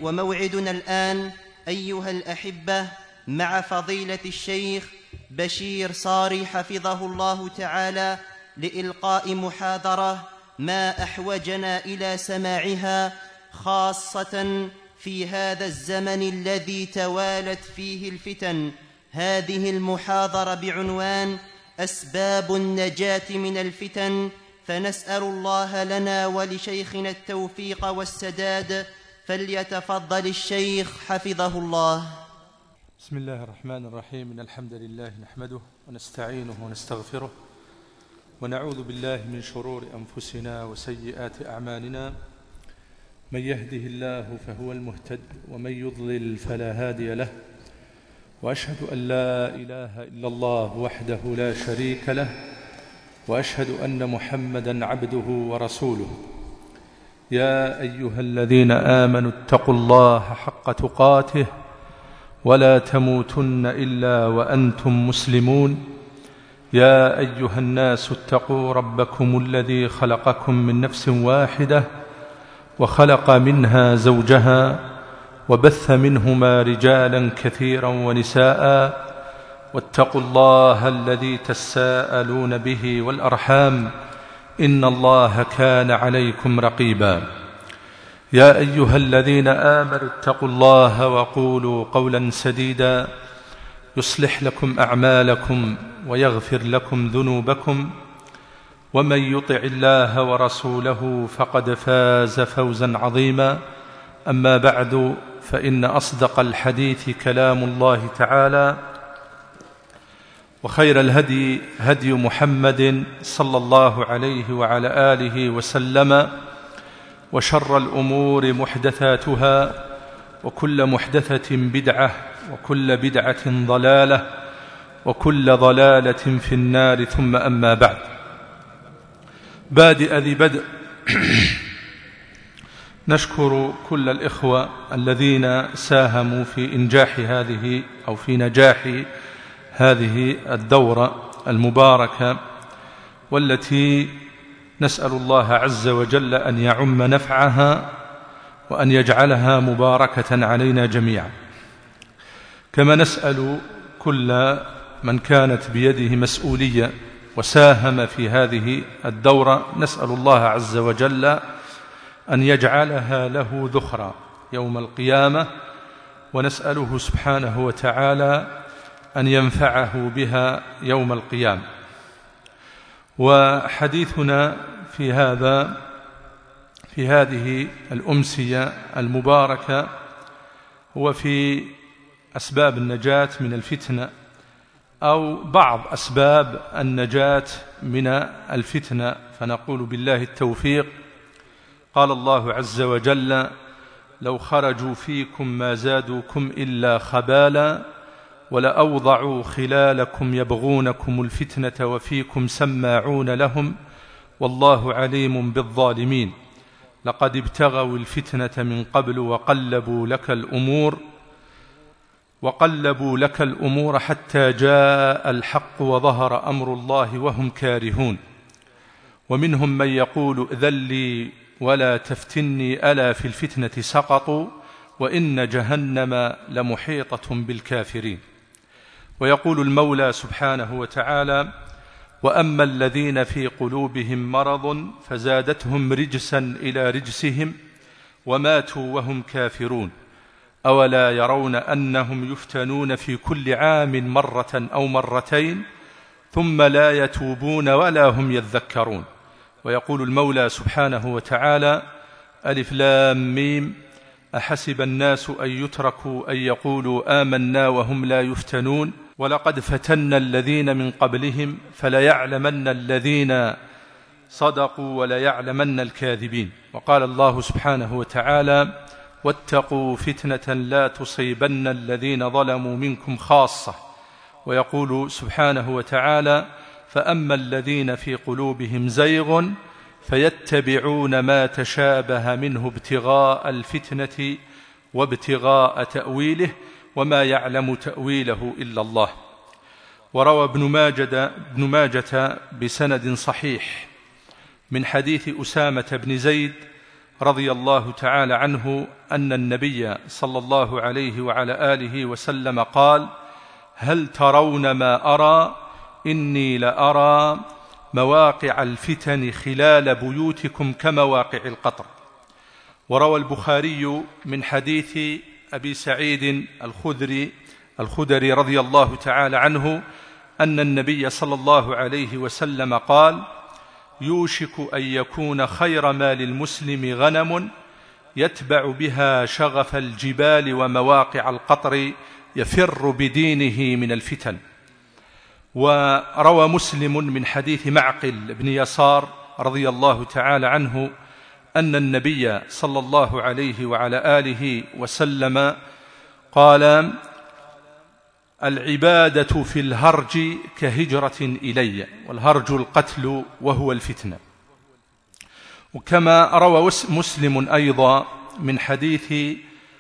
وموعدنا الآن أيها الأحبة مع فضيلة الشيخ بشير صاري حفظه الله تعالى لإلقاء محاضرة ما أحوجنا إلى سماعها، خاصة في هذا الزمن الذي توالت فيه الفتن. هذه المحاضرة بعنوان أسباب النجاة من الفتن، فنسأل الله لنا ولشيخنا التوفيق والسداد. فليتفضل الشيخ حفظه الله. بسم الله الرحمن الرحيم. إن الحمد لله نحمده ونستعينه ونستغفره ونعوذ بالله من شرور أنفسنا وسيئات أعمالنا. من يهده الله فهو المهتد ومن يضلل فلا هادي له، وأشهد أن لا إله إلا الله وحده لا شريك له، وأشهد أن محمدًا عبده ورسوله. يا أيها الذين آمنوا اتقوا الله حق تقاته ولا تموتن إلا وأنتم مسلمون. يا أيها الناس اتقوا ربكم الذي خلقكم من نفس واحدة وخلق منها زوجها وبث منهما رجالا كثيرا ونساء، واتقوا الله الذي تساءلون به والأرحام إن الله كان عليكم رقيبا. يا أيها الذين آمنوا اتقوا الله وقولوا قولا سديدا يصلح لكم أعمالكم ويغفر لكم ذنوبكم، ومن يطع الله ورسوله فقد فاز فوزا عظيما. أما بعد، فإن أصدق الحديث كلام الله تعالى، وخير الهدي هدي محمد صلى الله عليه وعلى آله وسلم، وشر الأمور محدثاتها، وكل محدثة بدعة، وكل بدعة ضلالة، وكل ضلالة في النار. ثم أما بعد. بادئ ذي بدء نشكر كل الإخوة الذين ساهموا في إنجاح هذه أو في نجاح هذه الدورة المباركة، والتي نسأل الله عز وجل أن يعم نفعها وأن يجعلها مباركة علينا جميعا. كما نسأل كل من كانت بيده مسؤولية وساهم في هذه الدورة، نسأل الله عز وجل أن يجعلها له ذخرا يوم القيامة، ونسأله سبحانه وتعالى أن ينفعه بها يوم القيامة. وحديثنا في هذه الأمسية المباركة هو في أسباب النجاة من الفتنة، أو بعض أسباب النجاة من الفتنة، فنقول بالله التوفيق. قال الله عز وجل: لو خرجوا فيكم ما زادوكم إلا خبالا ولأوضعوا خلالكم يبغونكم الفتنة وفيكم سماعون لهم والله عليم بالظالمين. لقد ابتغوا الفتنة من قبل وقلبوا لك الأمور حتى جاء الحق وظهر أمر الله وهم كارهون. ومنهم من يقول ائذن لي ولا تفتني ألا في الفتنة سقطوا وإن جهنم لمحيطة بالكافرين. ويقول المولى سبحانه وتعالى: وأما الذين في قلوبهم مرض فزادتهم رجسا إلى رجسهم وماتوا وهم كافرون أولا يرون أنهم يفتنون في كل عام مرة أو مرتين ثم لا يتوبون ولا هم يذكرون. ويقول المولى سبحانه وتعالى: ألف لام ميم أحسب الناس أن يتركوا أن يقولوا آمنا وهم لا يفتنون ولقد فتنا الذين من قبلهم فليعلمن الذين صدقوا وليعلمن الكاذبين. وقال الله سبحانه وتعالى: واتقوا فتنة لا تصيبن الذين ظلموا منكم خاصة. ويقول سبحانه وتعالى: فأما الذين في قلوبهم زيغ فيتبعون ما تشابه منه ابتغاء الفتنة وابتغاء تأويله وما يعلم تأويله إلا الله. وروى ابن ماجة بسند صحيح من حديث أسامة بن زيد رضي الله تعالى عنه أن النبي صلى الله عليه وعلى آله وسلم قال: هل ترون ما أرى؟ إني لأرى مواقع الفتن خلال بيوتكم كمواقع القطر. وروى البخاري من حديث أبي سعيد الخدري رضي الله تعالى عنه أن النبي صلى الله عليه وسلم قال: يوشك أن يكون خير مال المسلم غنم يتبع بها شغف الجبال ومواقع القطر يفر بدينه من الفتن. وروى مسلم من حديث معقل بن يسار رضي الله تعالى عنه أن النبي صلى الله عليه وعلى آله وسلم قال: العبادة في الهرج كهجرة إلي، والهرج القتل وهو الفتنة. وكما روى مسلم أيضا من حديث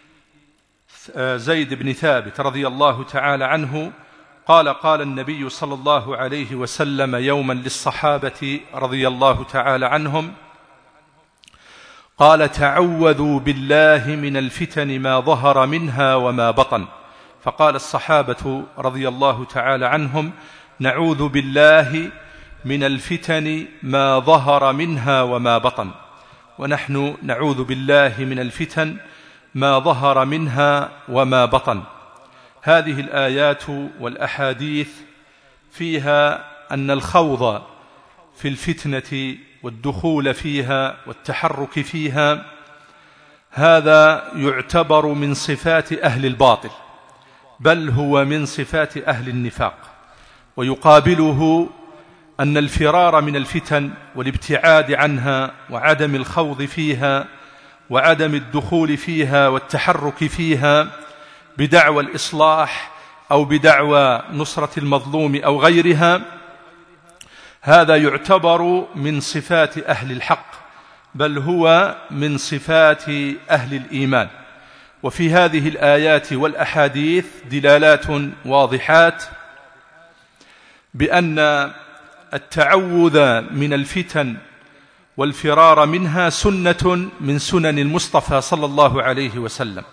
زيد بن ثابت رضي الله تعالى عنه قال النبي صلى الله عليه وسلم يوما للصحابة رضي الله تعالى عنهم، قال: تعوذوا بالله من الفتن ما ظهر منها وما بطن. فقال الصحابة رضي الله تعالى عنهم: نعوذ بالله من الفتن ما ظهر منها وما بطن. ونحن نعوذ بالله من الفتن ما ظهر منها وما بطن. هذه الآيات والأحاديث فيها أن الخوض في الفتنة والدخول فيها والتحرك فيها هذا يعتبر من صفات أهل الباطل، بل هو من صفات أهل النفاق. ويقابله أن الفرار من الفتن والابتعاد عنها وعدم الخوض فيها وعدم الدخول فيها والتحرك فيها بدعوى الإصلاح أو بدعوى نصرة المظلوم أو غيرها، هذا يعتبر من صفات أهل الحق، بل هو من صفات أهل الإيمان. وفي هذه الآيات والأحاديث دلالات واضحات بأن التعوذ من الفتن والفرار منها سنة من سنن المصطفى صلى الله عليه وسلم.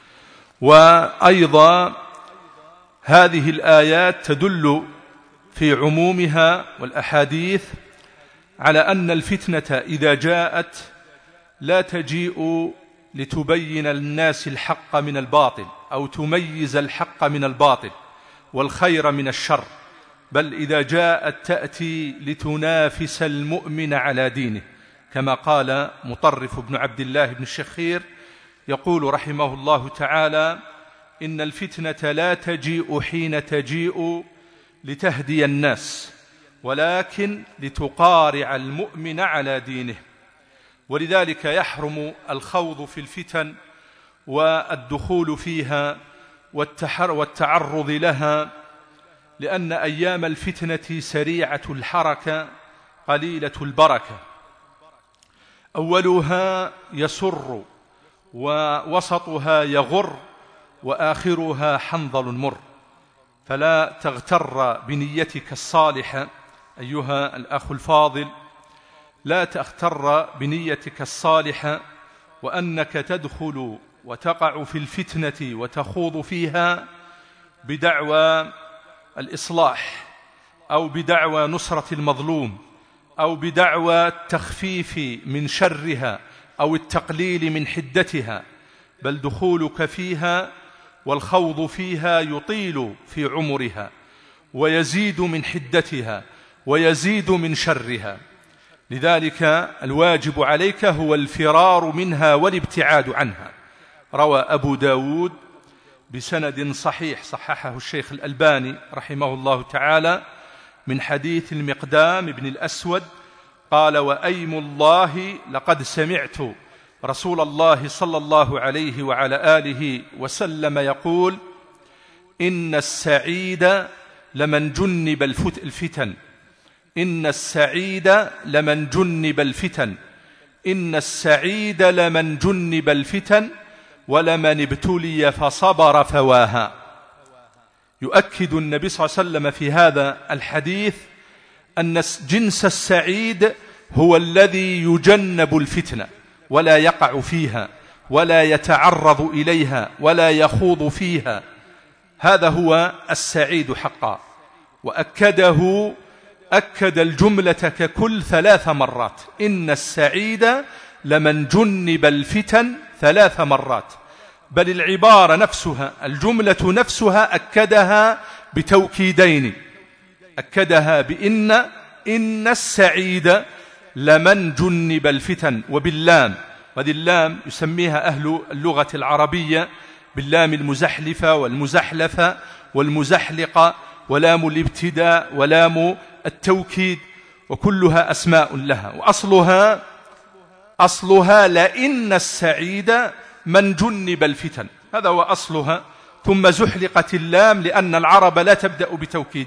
وأيضا هذه الآيات تدل في عمومها والأحاديث على أن الفتنة إذا جاءت لا تجيء لتبين للناس الحق من الباطل أو تميز الحق من الباطل والخير من الشر، بل إذا جاءت تأتي لتنافس المؤمن على دينه، كما قال مطرف بن عبد الله بن الشخير يقول رحمه الله تعالى: إن الفتنة لا تجيء حين تجيء لتهدي الناس، ولكن لتقارع المؤمن على دينه. ولذلك يحرم الخوض في الفتن والدخول فيها والتعرض لها، لأن أيام الفتنة سريعة الحركة قليلة البركة، أولها يسر ووسطها يغر وآخرها حنظل مر. فلا تغتر بنيتك الصالحة أيها الأخ الفاضل، لا تغتر بنيتك الصالحة وأنك تدخل وتقع في الفتنة وتخوض فيها بدعوى الإصلاح أو بدعوى نصرة المظلوم أو بدعوى التخفيف من شرها أو التقليل من حدتها، بل دخولك فيها والخوض فيها يطيل في عمرها ويزيد من حدتها ويزيد من شرها. لذلك الواجب عليك هو الفرار منها والابتعاد عنها. روى أبو داود بسند صحيح صححه الشيخ الألباني رحمه الله تعالى من حديث المقدام بن الأسود قال: وأيم الله لقد سمعت رسول الله صلى الله عليه وعلى آله وسلم يقول: إن السعيد لمن جنب الفتن، إن السعيد لمن جنب الفتن، إن السعيد لمن جنب الفتن ولمن ابتلي فصبر فواها. يؤكد النبي صلى الله عليه وسلم في هذا الحديث أن جنس السعيد هو الذي يجنب الفتنة ولا يقع فيها ولا يتعرض إليها ولا يخوض فيها، هذا هو السعيد حقا. وأكده أكد الجملة ككل 3 مرات: إن السعيد لمن جنب الفتن 3 مرات. بل العبارة نفسها، الجملة نفسها أكدها بتوكيدين، أكدها إن السعيد لمن جنب الفتن، وباللام، وهذه اللام يسميها أهل اللغة العربية باللام المزحلفة والمزحلفة والمزحلقة، ولام الابتداء ولام التوكيد، وكلها أسماء لها. وأصلها لئن السعيد من جنب الفتن، هذا هو أصلها. ثم زحلقت اللام لأن العرب لا تبدأ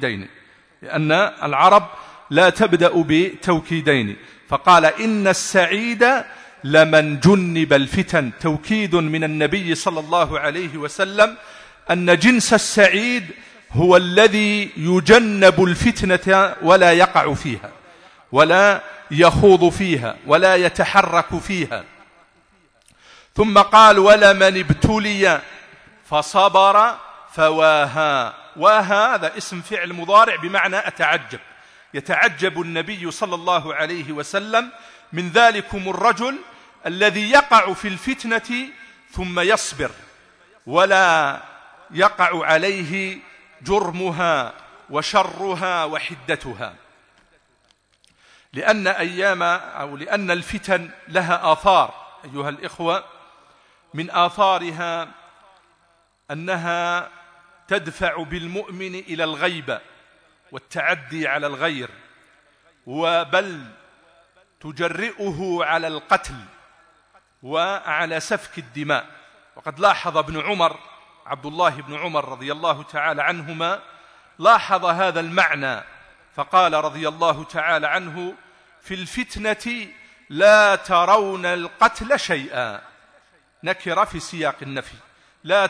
بتوكيدين، فقال إن السعيد لمن جنب الفتن، توكيد من النبي صلى الله عليه وسلم أن جنس السعيد هو الذي يجنب الفتنة ولا يقع فيها ولا يخوض فيها ولا يتحرك فيها. ثم قال ولمن ابتلي فصبر فواها. واها هذا اسم فعل مضارع بمعنى أتعجب، يتعجب النبي صلى الله عليه وسلم من ذلكم الرجل الذي يقع في الفتنة ثم يصبر ولا يقع عليه جرمها وشرها وحدتها، لأن الفتن لها آثار أيها الإخوة. من آثارها أنها تدفع بالمؤمن إلى الغيبة والتعدي على الغير، وبل تجرئه على القتل وعلى سفك الدماء. وقد لاحظ ابن عمر، عبد الله بن عمر رضي الله تعالى عنهما، لاحظ هذا المعنى فقال رضي الله تعالى عنه: في الفتنة لا ترون القتل شيئا، نكر في سياق النفي، لا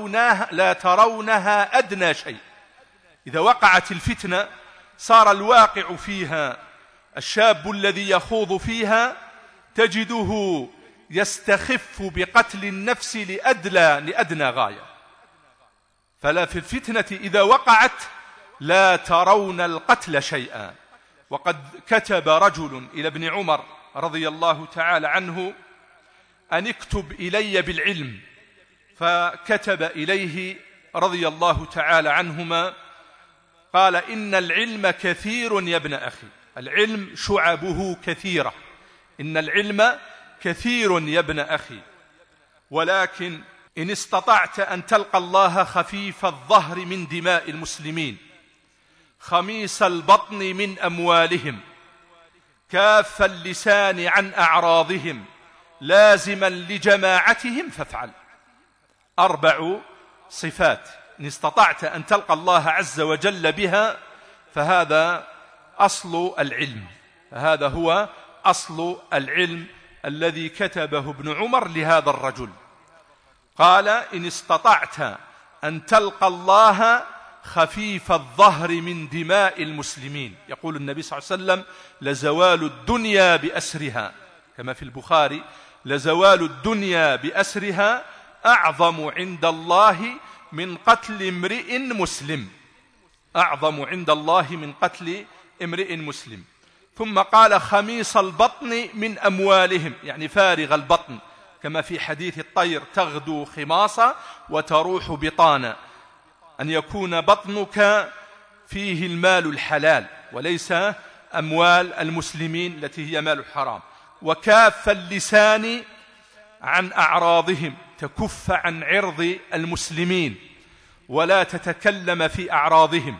ترونها أدنى شيء. إذا وقعت الفتنة صار الواقع فيها، الشاب الذي يخوض فيها تجده يستخف بقتل النفس لأدنى غاية. فلا في الفتنة إذا وقعت لا ترون القتل شيئا. وقد كتب رجل إلى ابن عمر رضي الله تعالى عنه أن اكتب إلي بالعلم، فكتب إليه رضي الله تعالى عنهما قال: إن العلم كثير يا ابن أخي، العلم شعبه كثيرة، إن العلم كثير يا ابن أخي، ولكن إن استطعت أن تلقى الله خفيف الظهر من دماء المسلمين، خميس البطن من أموالهم، كاف اللسان عن أعراضهم، لازما لجماعتهم فافعل. 4 صفات إن استطعت أن تلقى الله عز وجل بها فهذا أصل العلم، فهذا هو أصل العلم الذي كتبه ابن عمر لهذا الرجل. قال: إن استطعت أن تلقى الله خفيف الظهر من دماء المسلمين. يقول النبي صلى الله عليه وسلم: لزوال الدنيا بأسرها، كما في البخاري: لزوال الدنيا بأسرها أعظم عند الله من قتل امرئ مسلم، أعظم عند الله من قتل امرئ مسلم. ثم قال: خميس البطن من أموالهم، يعني فارغ البطن، كما في حديث الطير: تغدو خماصا وتروح بطانا، أن يكون بطنك فيه المال الحلال وليس أموال المسلمين التي هي مال الحرام. وكاف اللسان عن أعراضهم، تكف عن عرض المسلمين ولا تتكلم في أعراضهم.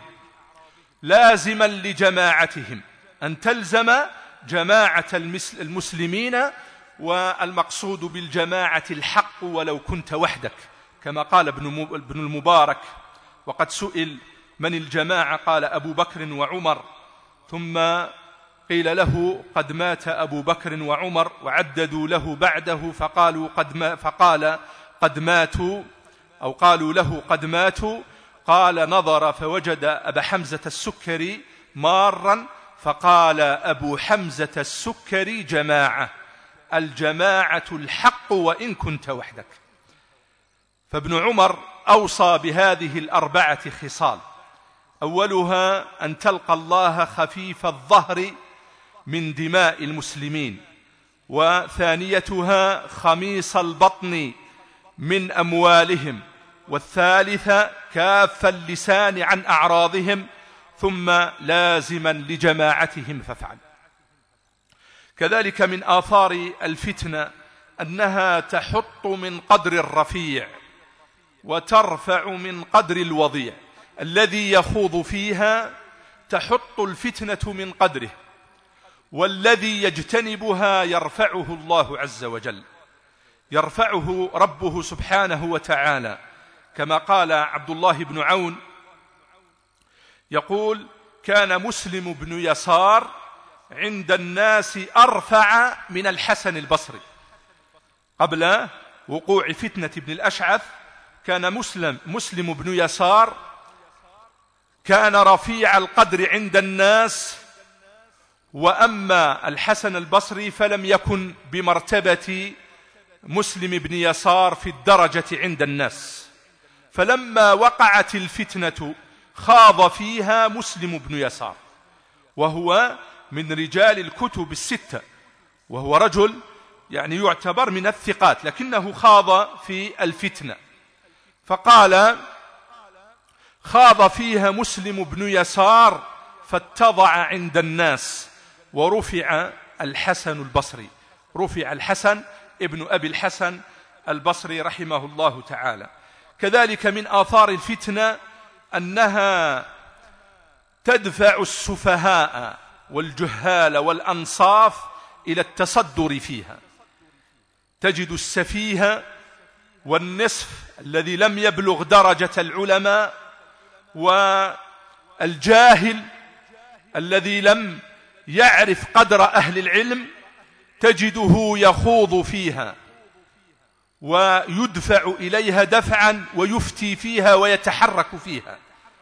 لازما لجماعتهم، أن تلزم جماعة المسلمين، والمقصود بالجماعة الحق ولو كنت وحدك، كما قال ابن المبارك. وقد سئل: من الجماعة؟ قال: أبو بكر وعمر. ثم قيل له: قد مات أبو بكر وعمر، وعددوا له بعده فقال قد ماتوا، أو قالوا له قد ماتوا. قال: نظر فوجد أبا حمزة السكري مارا، فقال: أبو حمزة السكري جماعة، الجماعة الحق وإن كنت وحدك. فابن عمر أوصى بهذه الأربعة خصال: أولها أن تلقى الله خفيف الظهر من دماء المسلمين، وثانيتها خميص البطن من أموالهم، والثالثة كاف اللسان عن أعراضهم، ثم لازما لجماعتهم فافعل. كذلك من آثار الفتنة أنها تحط من قدر الرفيع وترفع من قدر الوضيع. الذي يخوض فيها تحط الفتنة من قدره، والذي يجتنبها يرفعه الله عز وجل، يرفعه ربه سبحانه وتعالى، كما قال عبد الله بن عون يقول: كان مسلم بن يسار عند الناس أرفع من الحسن البصري. قبل وقوع فتنة ابن الأشعث كان مسلم بن يسار كان رفيع القدر عند الناس، وأما الحسن البصري فلم يكن بمرتبة مسلم بن يسار في الدرجة عند الناس. فلما وقعت الفتنة خاض فيها مسلم بن يسار، وهو من رجال الكتب الستة، وهو رجل يعني يعتبر من الثقات، لكنه خاض في الفتنة. فقال: خاض فيها مسلم بن يسار فاتضع عند الناس، ورفع الحسن البصري، رفع الحسن ابن أبي الحسن البصري رحمه الله تعالى. كذلك من آثار الفتنة أنها تدفع السفهاء والجهال والأنصاف إلى التصدر فيها. تجد السفيه والنصف الذي لم يبلغ درجة العلماء، والجاهل الذي لم يعرف قدر أهل العلم، تجده يخوض فيها ويدفع إليها دفعا ويفتي فيها ويتحرك فيها.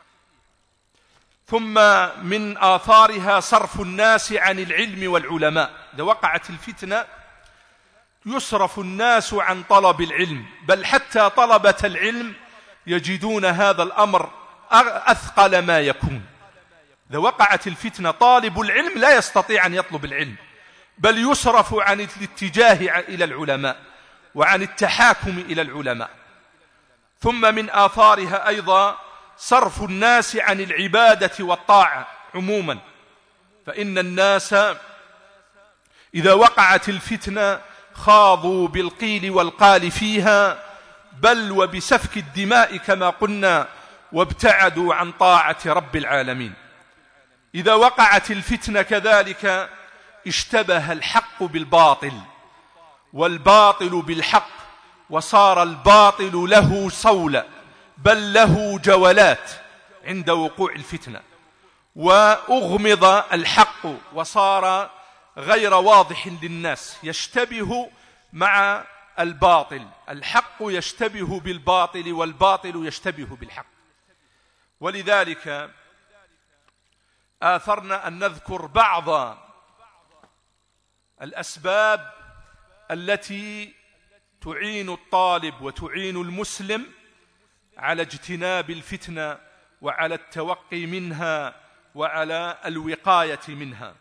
ثم من آثارها صرف الناس عن العلم والعلماء. إذا وقعت الفتنة يصرف الناس عن طلب العلم، بل حتى طلبة العلم يجدون هذا الأمر أثقل ما يكون. إذا وقعت الفتنة طالب العلم لا يستطيع أن يطلب العلم، بل يصرف عن الاتجاه إلى العلماء وعن التحاكم إلى العلماء. ثم من آثارها أيضا صرف الناس عن العبادة والطاعة عموما، فإن الناس إذا وقعت الفتنة خاضوا بالقيل والقال فيها، بل وبسفك الدماء كما قلنا، وابتعدوا عن طاعة رب العالمين. إذا وقعت الفتنة كذلك اشتبه الحق بالباطل والباطل بالحق، وصار الباطل له صولة بل له جولات عند وقوع الفتنة، وأغمض الحق وصار غير واضح للناس، يشتبه مع الباطل، الحق يشتبه بالباطل والباطل يشتبه بالحق. ولذلك آثرنا أن نذكر بعض الأسباب التي تعين الطالب وتعين المسلم على اجتناب الفتنة وعلى التوقي منها وعلى الوقاية منها.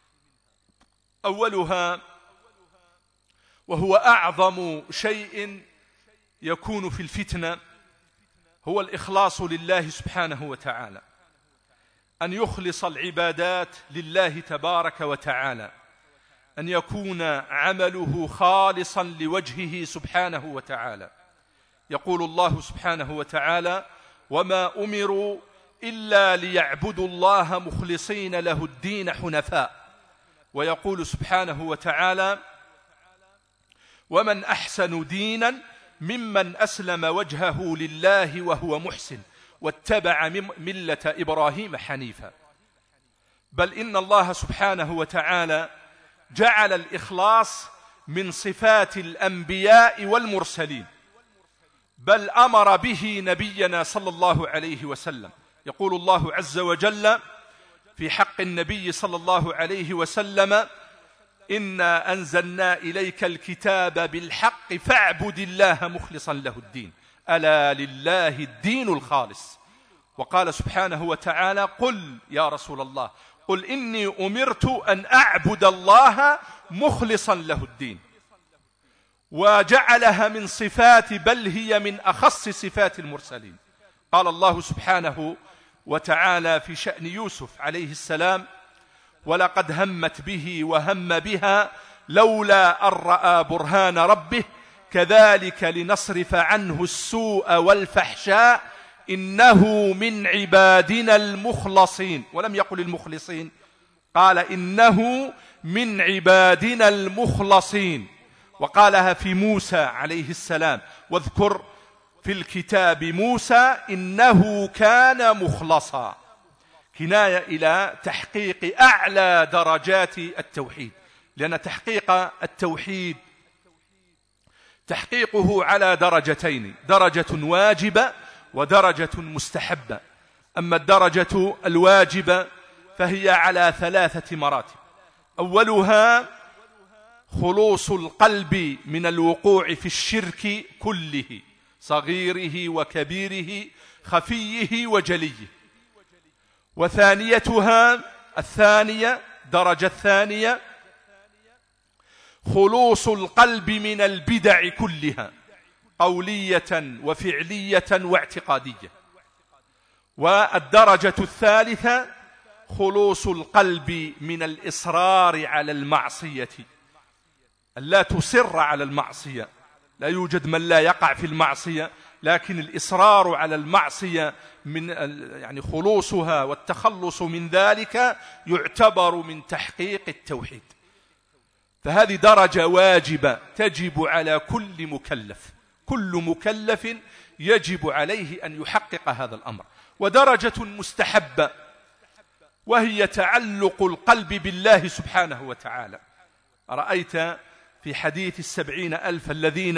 أولها وهو أعظم شيء يكون في الفتنة هو الإخلاص لله سبحانه وتعالى، أن يخلص العبادات لله تبارك وتعالى، أن يكون عمله خالصا لوجهه سبحانه وتعالى. يقول الله سبحانه وتعالى: وما أمروا إلا ليعبدوا الله مخلصين له الدين حنفاء. ويقول سبحانه وتعالى: ومن أحسن دينا ممن أسلم وجهه لله وهو محسن واتبع ملة إبراهيم حنيفا. بل إن الله سبحانه وتعالى جعل الإخلاص من صفات الأنبياء والمرسلين، بل أمر به نبينا صلى الله عليه وسلم. يقول الله عز وجل في حق النبي صلى الله عليه وسلم: إنا أنزلنا إليك الكتاب بالحق فاعبد الله مخلصا له الدين ألا لله الدين الخالص. وقال سبحانه وتعالى قل يا رسول الله قل إني أمرت أن أعبد الله مخلصا له الدين، وجعلها من صفات بل هي من أخص صفات المرسلين. قال الله سبحانه وتعالى في شأن يوسف عليه السلام ولقد همت به وهم بها لولا أن رأى برهان ربه كذلك لنصرف عنه السوء والفحشاء إنه من عبادنا المخلصين. ولم يقل المخلصين، قال إنه من عبادنا المخلصين. وقالها في موسى عليه السلام واذكر في الكتاب موسى إنه كان مخلصا، كناية إلى تحقيق أعلى درجات التوحيد، لأن تحقيق التوحيد تحقيقه على درجتين، درجة واجبة ودرجة مستحبة. أما الدرجة الواجبة فهي على 3 مراتب. أولها خلوص القلب من الوقوع في الشرك كله، صغيره وكبيره، خفيه وجليه. وثانيتها درجة الثانية خلوص القلب من البدع كلها، قولية وفعلية واعتقادية. والدرجة الثالثة خلوص القلب من الإصرار على المعصية، لا تصر على المعصية. لا يوجد من لا يقع في المعصية، لكن الإصرار على المعصية من يعني خلوصها والتخلص من ذلك يعتبر من تحقيق التوحيد. فهذه درجة واجبة تجب على كل مكلف، كل مكلف يجب عليه أن يحقق هذا الأمر. ودرجة مستحبة وهي تعلق القلب بالله سبحانه وتعالى. رأيت في حديث 70,000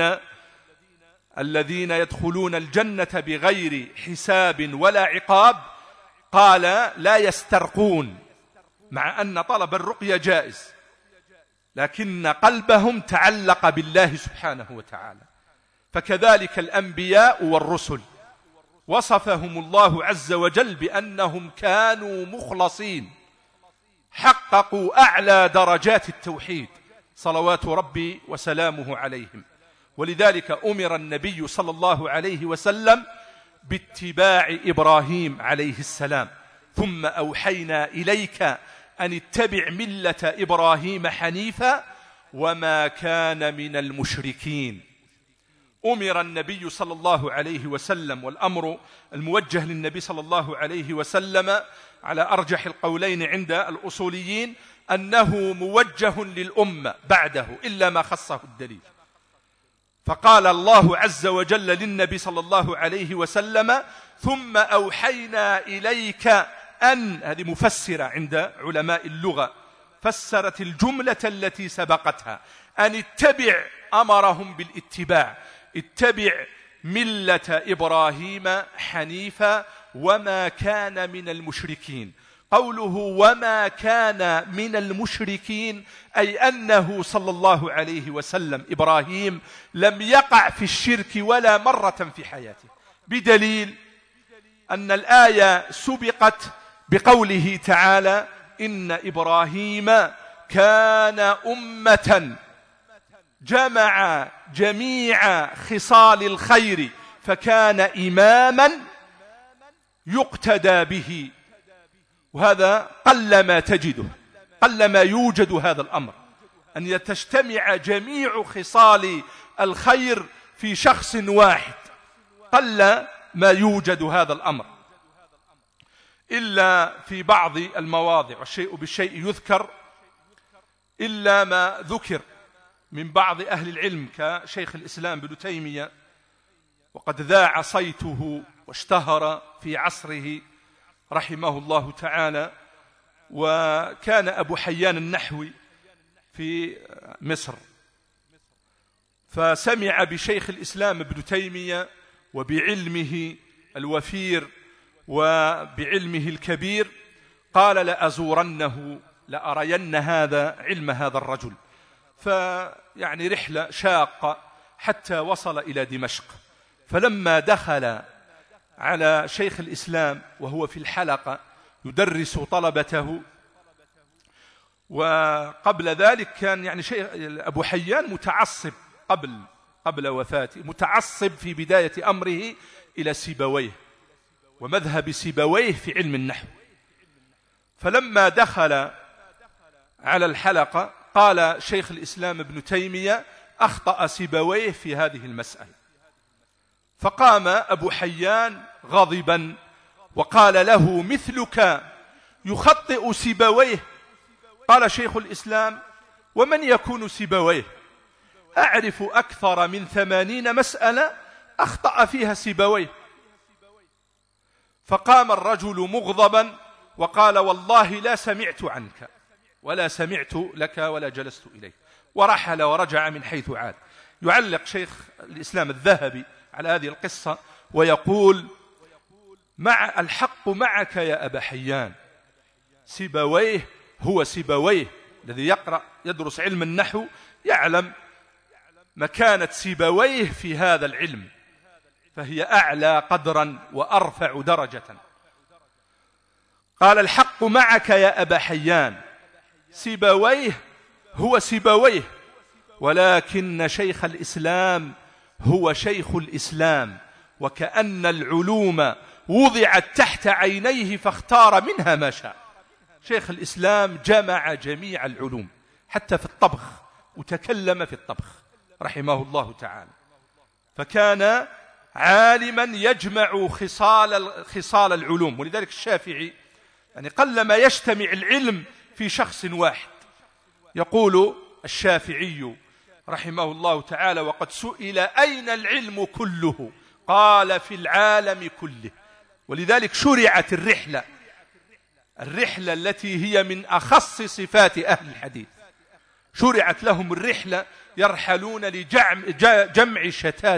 الذين يدخلون الجنة بغير حساب ولا عقاب، قال لا يسترقون، مع أن طلب الرقية جائز، لكن قلبهم تعلق بالله سبحانه وتعالى. فكذلك الأنبياء والرسل وصفهم الله عز وجل بأنهم كانوا مخلصين، حققوا أعلى درجات التوحيد صلوات ربي وسلامه عليهم. ولذلك أمر النبي صلى الله عليه وسلم باتباع إبراهيم عليه السلام، ثم أوحينا إليك أن اتبع ملة إبراهيم حنيفا وما كان من المشركين. أمر النبي صلى الله عليه وسلم، والأمر الموجه للنبي صلى الله عليه وسلم على أرجح القولين عند الأصوليين أنه موجه للأمة بعده إلا ما خصه الدليل. فقال الله عز وجل للنبي صلى الله عليه وسلم ثم أوحينا إليك أن، هذه مفسرة عند علماء اللغة، فسرت الجملة التي سبقتها، أن اتبع، أمرهم بالاتباع، اتبع ملة إبراهيم حنيفا وما كان من المشركين. قوله وما كان من المشركين أي أنه صلى الله عليه وسلم إبراهيم لم يقع في الشرك ولا مرة في حياته، بدليل أن الآية سبقت بقوله تعالى إن إبراهيم كان أمة جمع جميع خصال الخير فكان إماما يقتدى به. وهذا قلما تجده، قلما يوجد هذا الأمر، أن تجتمع جميع خصال الخير في شخص واحد، قل ما يوجد هذا الأمر إلا في بعض المواضع، والشيء بالشيء يذكر، إلا ما ذكر من بعض أهل العلم كشيخ الإسلام ابن تيمية، وقد ذاع صيته واشتهر في عصره رحمه الله تعالى. وكان أبو حيان النحوي في مصر، فسمع بشيخ الإسلام ابن تيمية وبعلمه الوفير وبعلمه الكبير، قال لأزورنه لأرين هذا علم هذا الرجل. فيعني رحلة شاقة حتى وصل إلى دمشق. فلما دخل على شيخ الإسلام وهو في الحلقة يدرس طلبته، وقبل ذلك كان يعني شيخ أبو حيان متعصب قبل وفاته، متعصب في بداية أمره إلى سيبويه ومذهب سيبويه في علم النحو. فلما دخل على الحلقة قال شيخ الإسلام ابن تيمية: أخطأ سيبويه في هذه المسألة. فقام أبو حيان غاضبا وقال له: مثلك يخطئ سيبويه؟ قال شيخ الإسلام: ومن يكون سيبويه؟ أعرف أكثر من 80 مسألة أخطأ فيها سيبويه. فقام الرجل مغضبا وقال: والله لا سمعت عنك ولا سمعت لك ولا جلست إليك، ورحل ورجع من حيث عاد. يعلق شيخ الإسلام الذهبي على هذه القصة ويقول: مع الحق معك يا أبا حيان، سيبويه هو سيبويه. الذي يدرس علم النحو يعلم مكانة سيبويه في هذا العلم، فهي أعلى قدرا وأرفع درجة. قال: الحق معك يا أبا حيان، سيبويه هو سيبويه، ولكن شيخ الإسلام هو شيخ الإسلام، وكأن العلوم وضعت تحت عينيه فاختار منها ما شاء. شيخ الإسلام جمع جميع العلوم حتى في الطبخ، وتكلم في الطبخ رحمه الله تعالى. فكان عالما يجمع خصال العلوم. ولذلك الشافعي يعني قلما يجتمع العلم في شخص واحد. يقول الشافعي رحمه الله تعالى: وقد سئل أين العلم كله؟ قال: في العالم كله. ولذلك شرعت الرحلة التي هي من أخص صفات أهل الحديث. شرعت لهم الرحلة يرحلون لجمع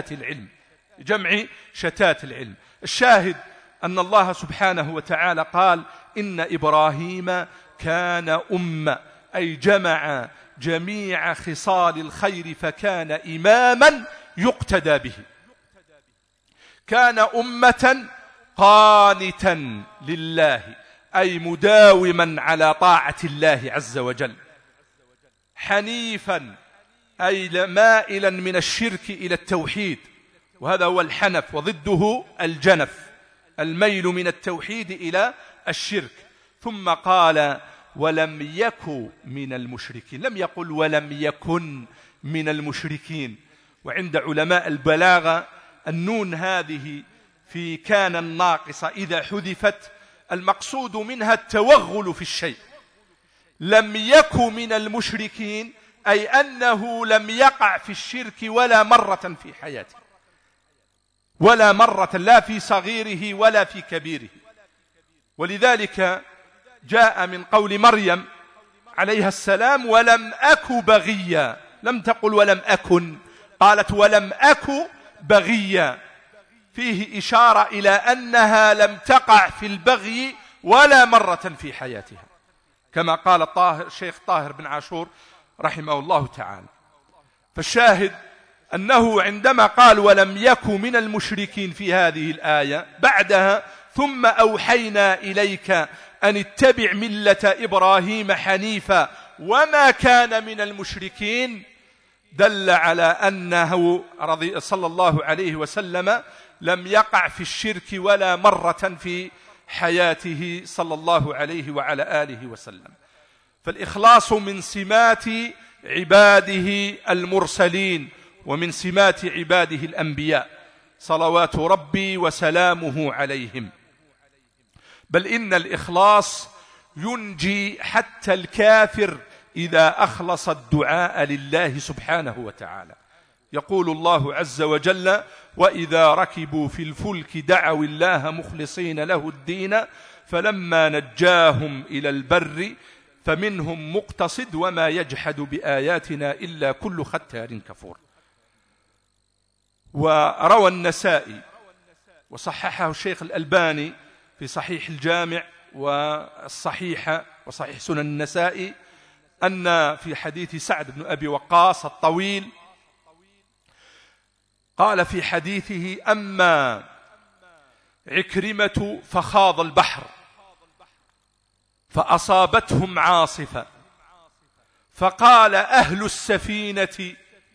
شتات العلم. الشاهد أن الله سبحانه وتعالى قال: إن إبراهيم كان أمة، أي جمع جميع خصال الخير فكان إماما يقتدى به. كان أمة قانتا لله، أي مداوما على طاعة الله عز وجل. حنيفا، أي مائلا من الشرك إلى التوحيد، وهذا هو الحنف، وضده الجنف، الميل من التوحيد إلى الشرك. ثم قال: ولم يكن من المشركين، لم يقل ولم يكن من المشركين. وعند علماء البلاغة النون هذه في كان الناقصة إذا حذفت المقصود منها التوغل في الشيء. لم يكن من المشركين أي أنه لم يقع في الشرك ولا مرة في حياته، ولا مرة، لا في صغيره ولا في كبيره. ولذلك جاء من قول مريم عليها السلام: ولم أك بغيا. لم تقل ولم أكن، قالت ولم أك بغيا، فيه إشارة إلى أنها لم تقع في البغي ولا مرة في حياتها، كما قال الشيخ طاهر بن عاشور رحمه الله تعالى. فالشاهد أنه عندما قال ولم يكن من المشركين في هذه الآية، بعدها: ثم أوحينا إليك أن اتبع ملة إبراهيم حنيفا وما كان من المشركين، دل على أنه صلى الله عليه وسلم لم يقع في الشرك ولا مرة في حياته صلى الله عليه وعلى آله وسلم. فالإخلاص من سمات عباده المرسلين ومن سمات عباده الأنبياء صلوات ربي وسلامه عليهم. بل إن الإخلاص ينجي حتى الكافر إذا أخلص الدعاء لله سبحانه وتعالى. يقول الله عز وجل: وإذا ركبوا في الفلك دعوا الله مخلصين له الدين فلما نجاهم إلى البر فمنهم مقتصد وما يجحد بآياتنا إلا كل ختار كفور. وروى النسائي وصححه الشيخ الألباني في صحيح الجامع والصحيحة وصحيح سنن النسائي أن في حديث سعد بن أبي وقاص الطويل قال في حديثه: أما عكرمة فخاض البحر فأصابتهم عاصفة، فقال أهل السفينة: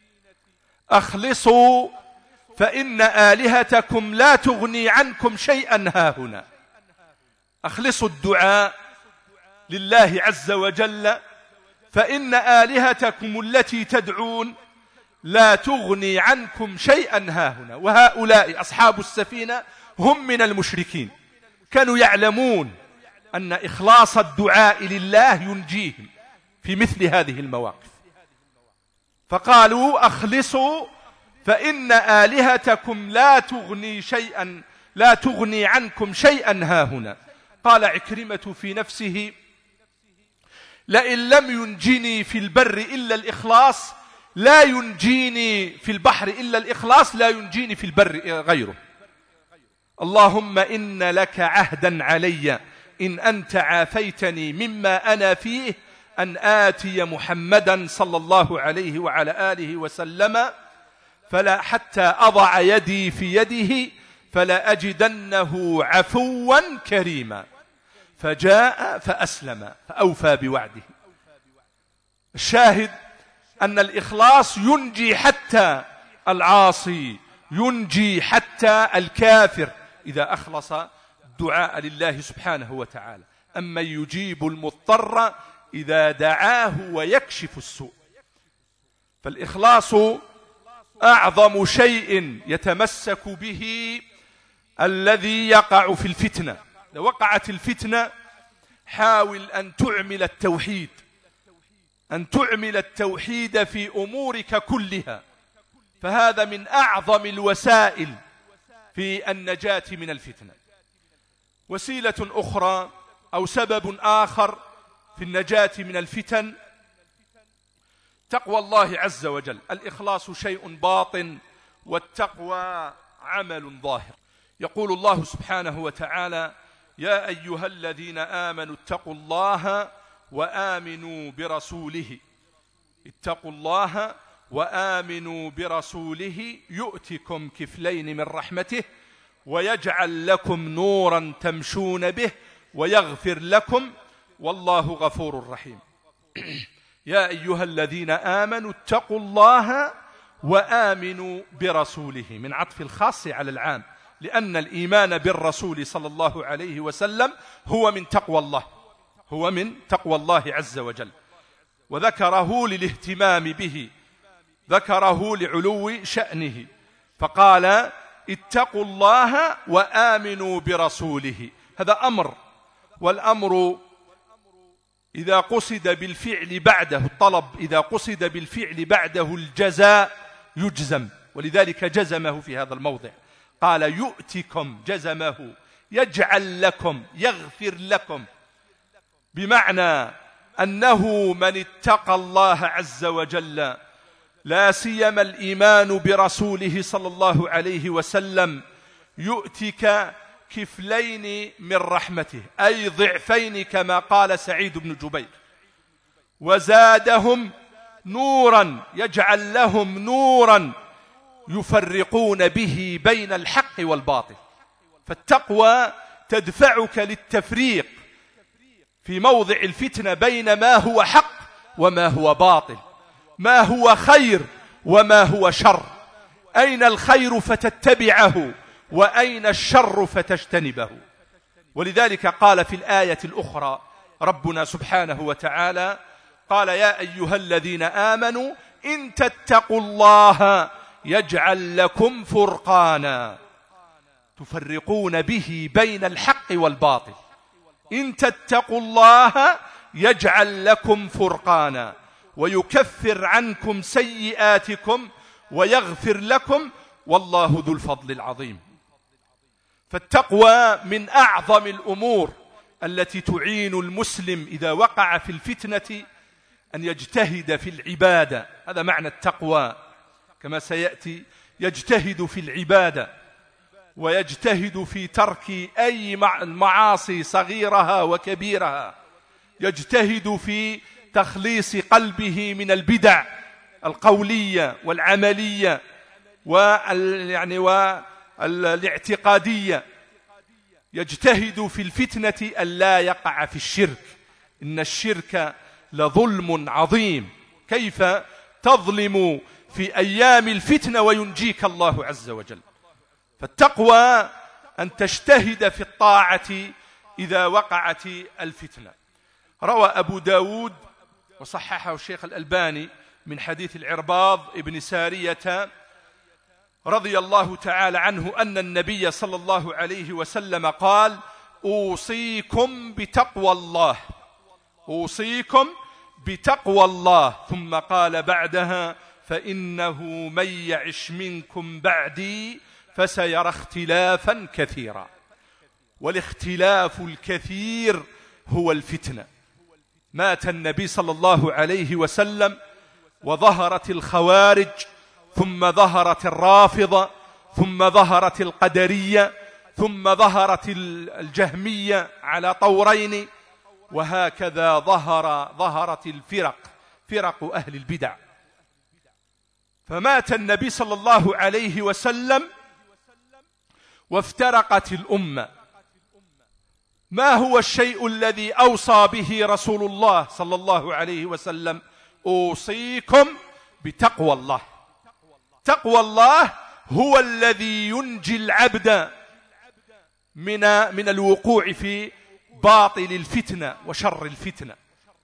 أخلصوا فإن آلهتكم لا تغني عنكم شيئا هاهنا. أخلصوا الدعاء لله عز وجل، فإن آلهتكم التي تدعون لا تغني عنكم شيئا هاهنا. وهؤلاء أصحاب السفينة هم من المشركين، كانوا يعلمون أن إخلاص الدعاء لله ينجيهم في مثل هذه المواقف، فقالوا: أخلصوا فإن آلهتكم لا تغني عنكم شيئا هاهنا. قال عكرمة في نفسه: لئن لم ينجني في البر إلا الإخلاص لا ينجيني في البحر إلا الإخلاص، لا ينجيني في البر غيره. اللهم إن لك عهدا علي إن أنت عافيتني مما أنا فيه أن آتي محمدا صلى الله عليه وعلى آله وسلم فلا حتى أضع يدي في يده فلا أجدنه عفوا كريما. فجاء فأسلم فأوفى بوعده. الشاهد أن الإخلاص ينجي حتى العاصي، ينجي حتى الكافر إذا أخلص الدعاء لله سبحانه وتعالى. أما يجيب المضطر إذا دعاه ويكشف السوء. فالإخلاص أعظم شيء يتمسك به الذي يقع في الفتنة. لو وقعت الفتنة حاول أن تعمل التوحيد، أن تعمل التوحيد في أمورك كلها، فهذا من أعظم الوسائل في النجاة من الفتنة. وسيلة أخرى أو سبب آخر في النجاة من الفتن تقوى الله عز وجل. الإخلاص شيء باطن والتقوى عمل ظاهر. يقول الله سبحانه وتعالى: يا أيها الذين آمنوا اتقوا الله وآمنوا برسوله. اتقوا الله وآمنوا برسوله يؤتكم كفلين من رحمته ويجعل لكم نورا تمشون به ويغفر لكم والله غفور رحيم. يا أيها الذين آمنوا اتقوا الله وآمنوا برسوله، من عطف الخاص على العام، لأن الإيمان بالرسول صلى الله عليه وسلم هو من تقوى الله، هو من تقوى الله عز وجل. وذكره للاهتمام به، ذكره لعلو شأنه، فقال: اتقوا الله وآمنوا برسوله. هذا أمر، والأمر إذا قصد بالفعل بعده الطلب، إذا قصد بالفعل بعده الجزاء يجزم، ولذلك جزمه في هذا الموضع. قال: يؤتكم، جزمه، يجعل لكم، يغفر لكم، بمعنى أنه من اتقى الله عز وجل، لا سيما الإيمان برسوله صلى الله عليه وسلم، يؤتك كفلين من رحمته، أي ضعفين كما قال سعيد بن جبير. وزادهم نورا، يجعل لهم نورا يفرقون به بين الحق والباطل. فالتقوى تدفعك للتفريق في موضع الفتنة بين ما هو حق وما هو باطل، ما هو خير وما هو شر، أين الخير فتتبعه وأين الشر فتجتنبه. ولذلك قال في الآية الأخرى ربنا سبحانه وتعالى قال: يا أيها الذين آمنوا إن تتقوا الله يجعل لكم فرقانا تفرقون به بين الحق والباطل. إن تتقوا الله يجعل لكم فرقانا ويكفر عنكم سيئاتكم ويغفر لكم والله ذو الفضل العظيم. فالتقوى من أعظم الأمور التي تعين المسلم إذا وقع في الفتنة أن يجتهد في العبادة. هذا معنى التقوى كما سيأتي، يجتهد في العبادة ويجتهد في ترك أي المعاصي صغيرها وكبيرها، يجتهد في تخليص قلبه من البدع القولية والعملية والاعتقادية، يجتهد في الفتنة ألا يقع في الشرك. إن الشرك لظلم عظيم، كيف تظلم في أيام الفتنة وينجيك الله عز وجل؟ فالتقوى أن تجتهد في الطاعة إذا وقعت الفتنة. روى أبو داود وصححه الشيخ الألباني من حديث العرباض ابن سارية رضي الله تعالى عنه أن النبي صلى الله عليه وسلم قال: أوصيكم بتقوى الله، أوصيكم بتقوى الله، ثم قال بعدها: فإنه من يعش منكم بعدي فسيرى اختلافا كثيرا. والاختلاف الكثير هو الفتنة. مات النبي صلى الله عليه وسلم وظهرت الخوارج، ثم ظهرت الرافضة، ثم ظهرت القدرية، ثم ظهرت الجهمية على طورين، وهكذا ظهرت فرق أهل البدع. فمات النبي صلى الله عليه وسلم وافترقت الأمة. ما هو الشيء الذي أوصى به رسول الله صلى الله عليه وسلم؟ أوصيكم بتقوى الله. تقوى الله هو الذي ينجي العبد من الوقوع في باطل الفتنة وشر الفتنة.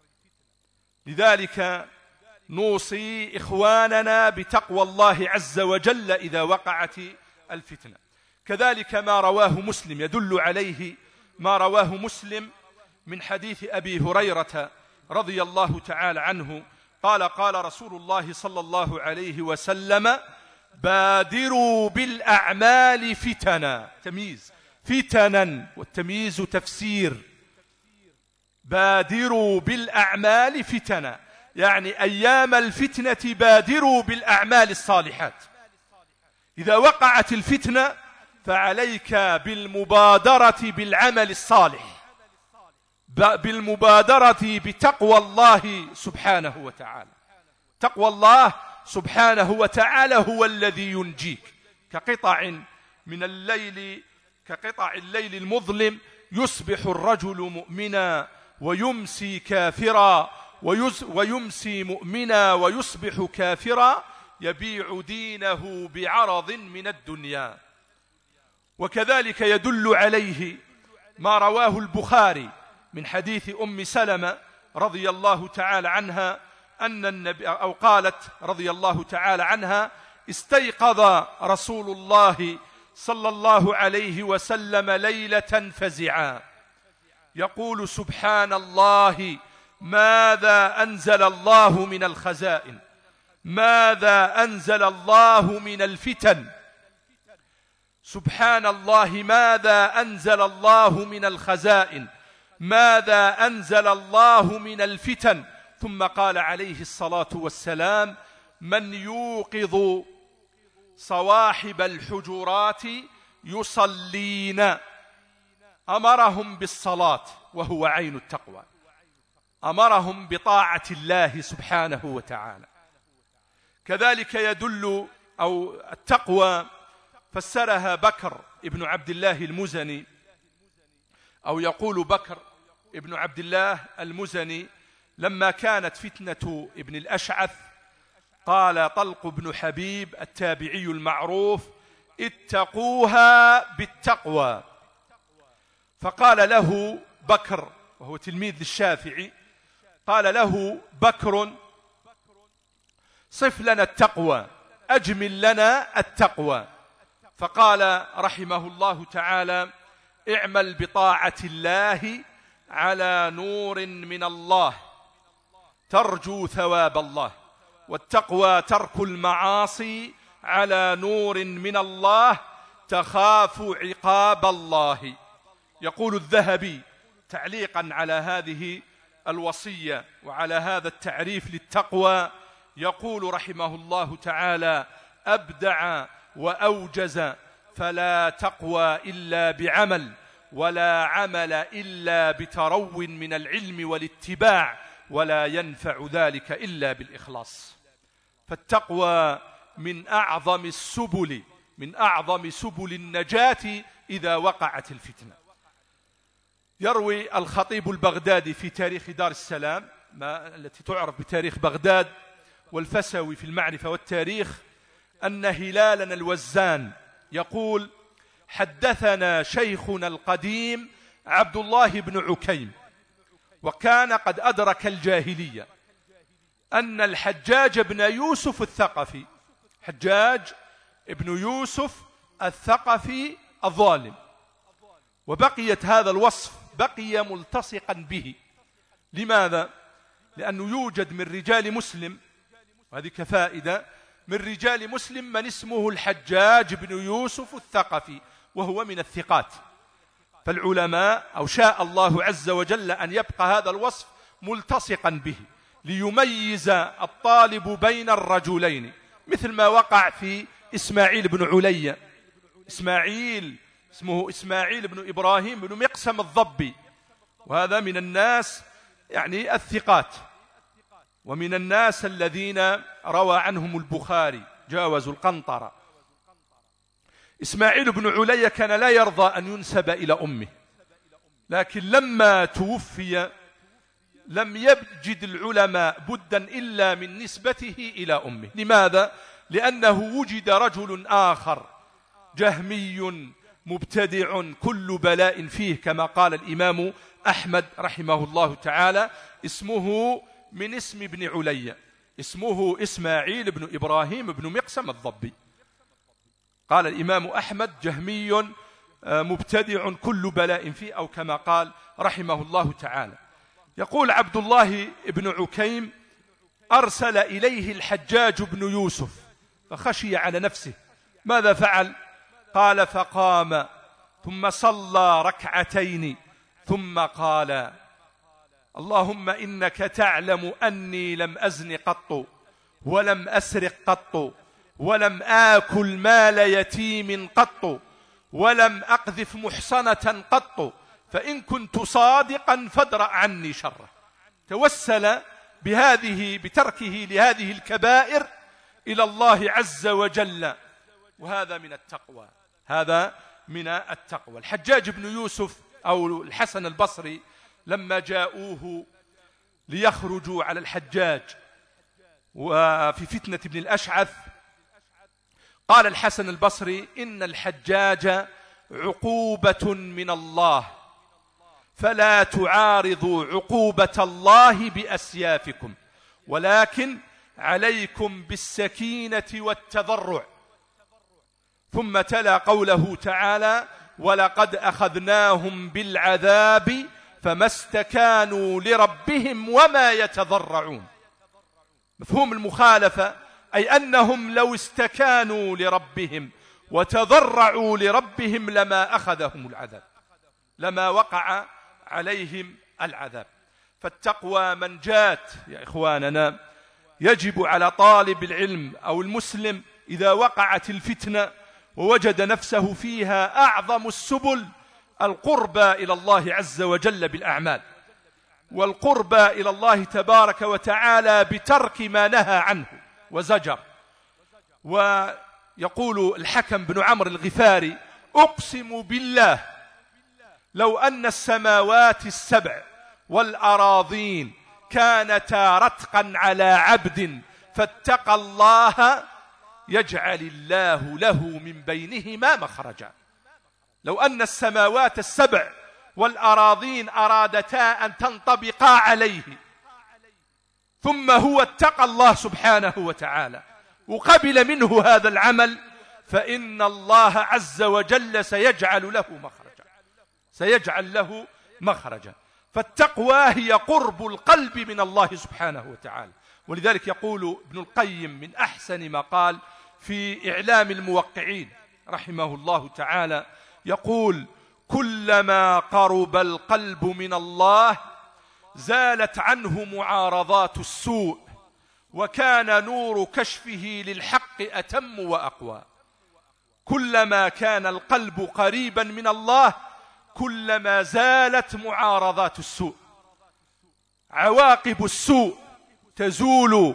لذلك نوصي إخواننا بتقوى الله عز وجل إذا وقعت الفتنة. كذلك ما رواه مسلم يدل عليه ما رواه مسلم من حديث أبي هريرة رضي الله تعالى عنه قال: قال رسول الله صلى الله عليه وسلم: بادروا بالأعمال فتنا. تمييز فتنا، والتمييز تفسير. بادروا بالأعمال فتنا يعني أيام الفتنة بادروا بالأعمال الصالحات. إذا وقعت الفتنة فعليك بالمبادرة بالعمل الصالح، بالمبادرة بتقوى الله سبحانه وتعالى. تقوى الله سبحانه وتعالى هو الذي ينجيك. كقطع الليل المظلم يصبح الرجل مؤمنا ويمسي كافرا، ويمسي مؤمنا ويصبح كافرا، يبيع دينه بعرض من الدنيا. وكذلك يدل عليه ما رواه البخاري من حديث أم سلمة رضي الله تعالى عنها أن النبي أو قالت رضي الله تعالى عنها: استيقظ رسول الله صلى الله عليه وسلم ليلة فزعا يقول: سبحان الله، ماذا أنزل الله من الخزائن، ماذا أنزل الله من الفتن، سبحان الله، ماذا أنزل الله من الخزائن، ماذا أنزل الله من الفتن. ثم قال عليه الصلاة والسلام: من يوقظ صواحب الحجرات يصلين. أمرهم بالصلاة وهو عين التقوى، أمرهم بطاعة الله سبحانه وتعالى. كذلك يدل أو التقوى فسرها بكر ابن عبد الله المزني، أو يقول بكر ابن عبد الله المزني: لما كانت فتنة ابن الأشعث قال طلق بن حبيب التابعي المعروف: اتقوها بالتقوى. فقال له بكر، وهو تلميذ للشافعي، قال له بكر: صف لنا التقوى، أجمل لنا التقوى. فقال رحمه الله تعالى: اعمل بطاعة الله على نور من الله ترجو ثواب الله، والتقوى ترك المعاصي على نور من الله تخاف عقاب الله. يقول الذهبي تعليقا على هذه الوصية وعلى هذا التعريف للتقوى، يقول رحمه الله تعالى: أبدع وأوجز، فلا تقوى إلا بعمل، ولا عمل إلا بترو من العلم والاتباع، ولا ينفع ذلك إلا بالإخلاص. فالتقوى من أعظم سبل النجاة إذا وقعت الفتنة. يروي الخطيب البغدادي في تاريخ دار السلام التي تعرف بتاريخ بغداد، والفسوي في المعرفة والتاريخ، أن هلالنا الوزان يقول: حدثنا شيخنا القديم عبد الله بن عكيم، وكان قد أدرك الجاهلية، أن الحجاج بن يوسف الثقفي، حجاج ابن يوسف الثقفي الظالم، وبقيت هذا الوصف بقي ملتصقا به. لماذا؟ لأنه يوجد من رجال مسلم، وهذه كفائدة، من رجال مسلم من اسمه الحجاج بن يوسف الثقفي، وهو من الثقات. فالعلماء أو شاء الله عز وجل أن يبقى هذا الوصف ملتصقا به ليميز الطالب بين الرجلين، مثل ما وقع في إسماعيل بن عليا. إسماعيل اسمه إسماعيل بن إبراهيم بن مقسم الضبي، وهذا من الناس يعني الثقات، ومن الناس الذين روى عنهم البخاري، جاوزوا القنطرة. إسماعيل بن عليا كان لا يرضى أن ينسب إلى أمه، لكن لما توفي لم يجد العلماء بدا إلا من نسبته إلى أمه. لماذا؟ لأنه وجد رجل آخر جهمي مبتدع كل بلاء فيه، كما قال الإمام أحمد رحمه الله تعالى، اسمه من اسم ابن عليا، اسمه إسماعيل بن إبراهيم بن مقسم الضبي. قال الإمام أحمد: جهمي مبتدع كل بلاء فيه، أو كما قال رحمه الله تعالى. يقول عبد الله بن عكيم: أرسل إليه الحجاج بن يوسف فخشي على نفسه. ماذا فعل؟ قال: فقام ثم صلى ركعتين ثم قال: اللهم إنك تعلم أني لم أزن قط، ولم أسرق قط، ولم آكل مال يتيم قط، ولم أقذف محصنة قط، فإن كنت صادقا فادرأ عني شره. توسل بتركه لهذه الكبائر إلى الله عز وجل، وهذا من التقوى، هذا من التقوى. الحجاج بن يوسف أو الحسن البصري لما جاءوه ليخرجوا على الحجاج وفي فتنة ابن الأشعث، قال الحسن البصري: إن الحجاج عقوبة من الله، فلا تعارضوا عقوبة الله بأسيافكم، ولكن عليكم بالسكينة والتضرع. ثم تلا قوله تعالى: ولقد أخذناهم بالعذاب فما استكانوا لربهم وما يتضرعون. مفهوم المخالفة، أي أنهم لو استكانوا لربهم وتضرعوا لربهم لما أخذهم العذاب، لما وقع عليهم العذاب. فالتقوى منجاة يا إخواننا. يجب على طالب العلم أو المسلم إذا وقعت الفتنة ووجد نفسه فيها أعظم السبل القربى إلى الله عز وجل بالأعمال، والقربى إلى الله تبارك وتعالى بترك ما نهى عنه وزجر. ويقول الحكم بن عمرو الغفاري: أقسم بالله لو أن السماوات السبع والأراضين كانتا رتقا على عبد فاتقى الله يجعل الله له من بينهما مخرجا. لو أن السماوات السبع والأراضين أرادتا أن تنطبقا عليه، ثم هو اتقى الله سبحانه وتعالى وقبل منه هذا العمل، فإن الله عز وجل سيجعل له مخرجا. فالتقوى هي قرب القلب من الله سبحانه وتعالى. ولذلك يقول ابن القيم من أحسن ما قال في إعلام الموقعين رحمه الله تعالى، يقول: كلما قرب القلب من الله زالت عنه معارضات السوء، وكان نور كشفه للحق أتم وأقوى. كلما كان القلب قريبا من الله كلما زالت معارضات السوء. عواقب السوء تزول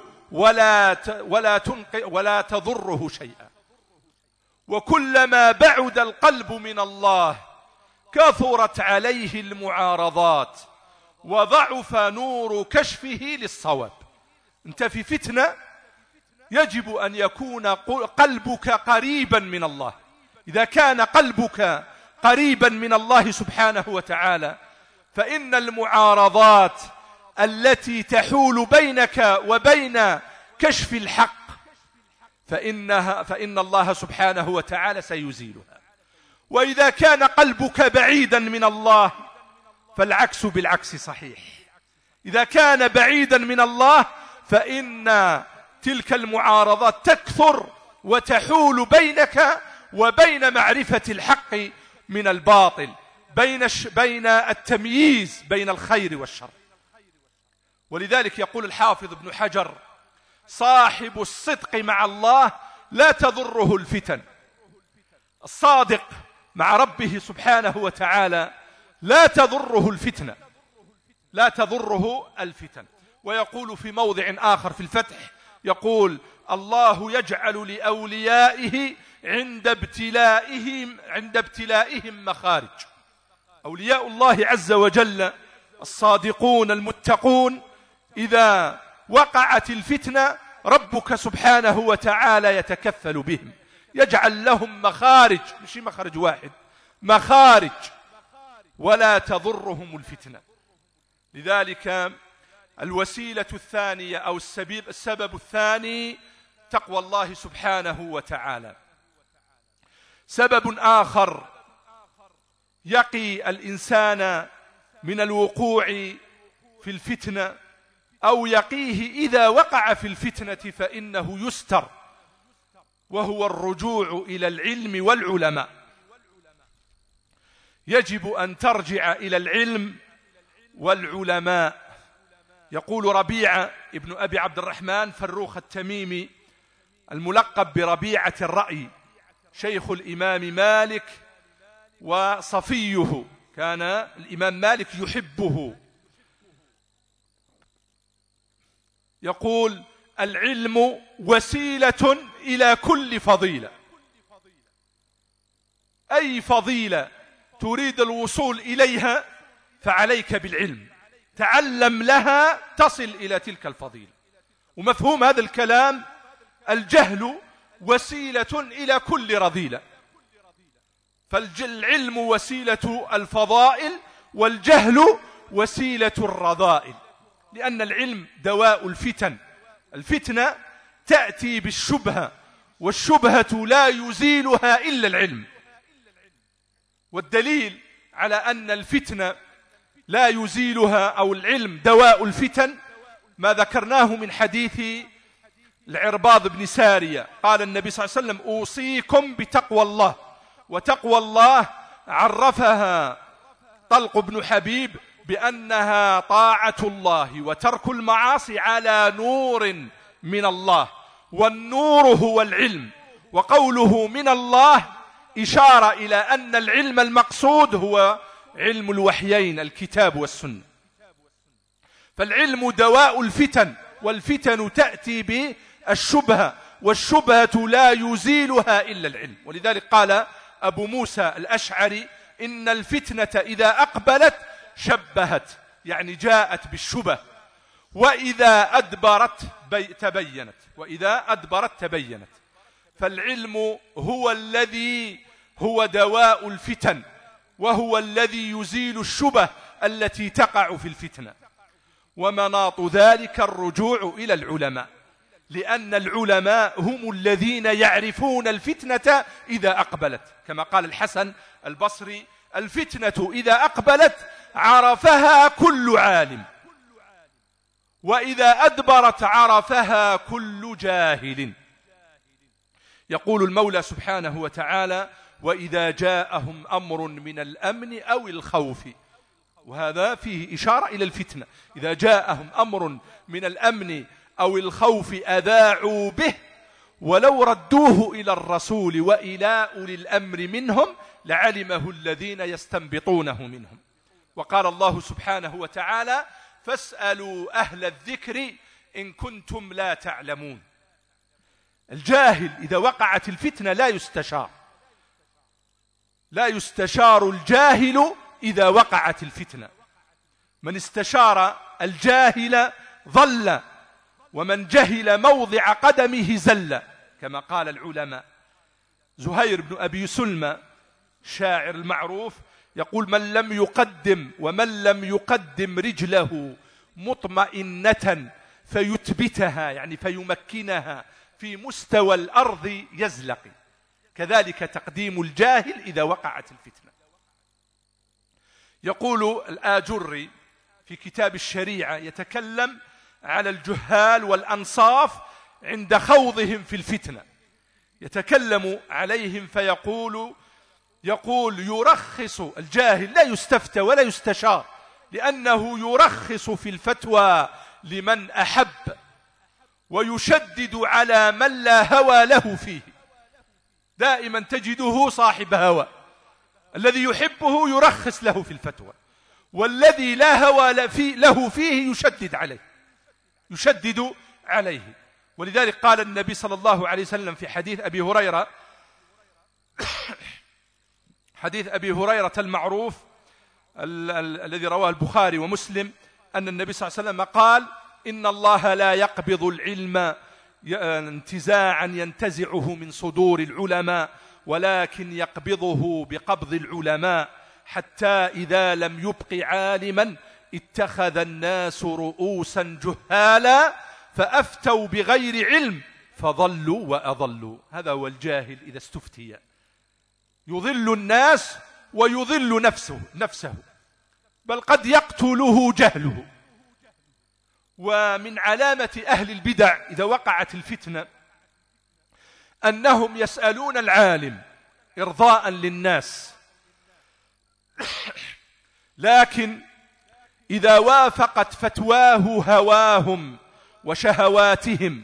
ولا تضره شيئا. وكلما بعد القلب من الله كثرت عليه المعارضات وضعف نور كشفه للصواب. انت في فتنة، يجب أن يكون قلبك قريبا من الله. إذا كان قلبك قريبا من الله سبحانه وتعالى فإن المعارضات التي تحول بينك وبين كشف الحق فإن الله سبحانه وتعالى سيزيلها. وإذا كان قلبك بعيدا من الله فالعكس بالعكس صحيح. إذا كان بعيدا من الله فإن تلك المعارضات تكثر وتحول بينك وبين معرفة الحق من الباطل، بين التمييز بين الخير والشر. ولذلك يقول الحافظ ابن حجر: صاحب الصدق مع الله لا تضره الفتن. الصادق مع ربه سبحانه وتعالى لا تضره الفتنة، لا تضره الفتن. ويقول في موضع آخر في الفتح، يقول: الله يجعل لأوليائه عند ابتلائهم مخارج. أولياء الله عز وجل الصادقون المتقون إذا وقعت الفتنة ربك سبحانه وتعالى يتكفل بهم، يجعل لهم مخارج، مش مخرج واحد، مخارج، ولا تضرهم الفتنة. لذلك الوسيلة الثانية أو السبب الثاني تقوى الله سبحانه وتعالى. سبب آخر يقي الإنسان من الوقوع في الفتنة أو يقيه إذا وقع في الفتنة فإنه يستر، وهو الرجوع إلى العلم والعلماء. يجب أن ترجع إلى العلم والعلماء. يقول ربيعة ابن أبي عبد الرحمن فروخ التميمي الملقب بربيعة الرأي، شيخ الإمام مالك وصفيه، كان الإمام مالك يحبه، يقول: العلم وسيلة إلى كل فضيلة. أي فضيلة تريد الوصول إليها فعليك بالعلم، تعلم لها تصل إلى تلك الفضيلة. ومفهوم هذا الكلام: الجهل وسيلة إلى كل رذيلة. فالعلم وسيلة الفضائل والجهل وسيلة الرذائل، لأن العلم دواء الفتن. الفتنة تأتي بالشبهة، والشبهة لا يزيلها إلا العلم. والدليل على أن الفتنة لا يزيلها أو العلم دواء الفتن ما ذكرناه من حديث العرباض بن سارية. قال النبي صلى الله عليه وسلم: أوصيكم بتقوى الله. وتقوى الله عرفها طلق بن حبيب بأنها طاعة الله وترك المعاصي على نور من الله، والنور هو العلم. وقوله من الله إشارة إلى أن العلم المقصود هو علم الوحيين، الكتاب والسنة. فالعلم دواء الفتن، والفتن تأتي بالشبهة، والشبهة لا يزيلها إلا العلم. ولذلك قال أبو موسى الأشعري: إن الفتنة إذا أقبلت شبهت، يعني جاءت بالشبه، وإذا أدبرت تبينت، وإذا أدبرت تبينت. فالعلم هو الذي هو دواء الفتن، وهو الذي يزيل الشبه التي تقع في الفتنة. ومناط ذلك الرجوع إلى العلماء، لأن العلماء هم الذين يعرفون الفتنة إذا أقبلت، كما قال الحسن البصري: الفتنة إذا أقبلت عرفها كل عالم، وإذا أدبرت عرفها كل جاهل. يقول المولى سبحانه وتعالى: وإذا جاءهم أمر من الأمن أو الخوف. وهذا فيه إشارة إلى الفتنة. إذا جاءهم أمر من الأمن أو الخوف أذاعوا به ولو ردوه إلى الرسول وإلى أولي الأمر منهم لعلمه الذين يستنبطونه منهم. وقال الله سبحانه وتعالى: فاسألوا أهل الذكر إن كنتم لا تعلمون. الجاهل إذا وقعت الفتنة لا يستشار الجاهل إذا وقعت الفتنة. من استشار الجاهل ضل، ومن جهل موضع قدمه زل، كما قال العلماء. زهير بن أبي سلمى الشاعر المعروف يقول: ومن لم يقدم رجله مطمئنة فيثبتها، يعني فيمكنها في مستوى الأرض يزلق. كذلك تقديم الجاهل إذا وقعت الفتنة. يقول الآجري في كتاب الشريعة يتكلم على الجهال والأنصاف عند خوضهم في الفتنة، يتكلم عليهم فيقول يرخص الجاهل، لا يستفتى ولا يستشار، لأنه يرخص في الفتوى لمن أحب، ويشدد على من لا هوى له فيه. دائما تجده صاحب هوى، الذي يحبه يرخص له في الفتوى، والذي لا هوى له فيه يشدد عليه. ولذلك قال النبي صلى الله عليه وسلم في حديث أبي هريرة المعروف الذي رواه البخاري ومسلم، أن النبي صلى الله عليه وسلم قال: إن الله لا يقبض العلم انتزاعا ينتزعه من صدور العلماء، ولكن يقبضه بقبض العلماء، حتى إذا لم يبق عالما اتخذ الناس رؤوسا جهالا فأفتوا بغير علم فضلوا وأضلوا. هذا هو الجاهل إذا استفتي، يضل الناس ويضل نفسه، بل قد يقتله جهله. ومن علامة أهل البدع إذا وقعت الفتنة أنهم يسألون العالم إرضاء للناس، لكن إذا وافقت فتواه هواهم وشهواتهم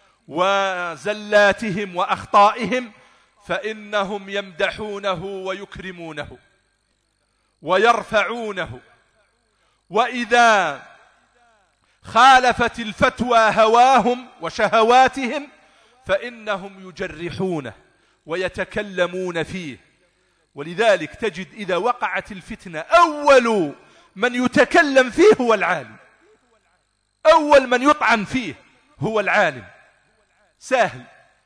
وزلاتهم وأخطائهم فإنهم يمدحونه ويكرمونه ويرفعونه. وإذا خالفت الفتوى هواهم وشهواتهم فإنهم يجرحونه ويتكلمون فيه. ولذلك تجد إذا وقعت الفتنة أول من يتكلم فيه هو العالم، أول من يطعن فيه هو العالم. سهل،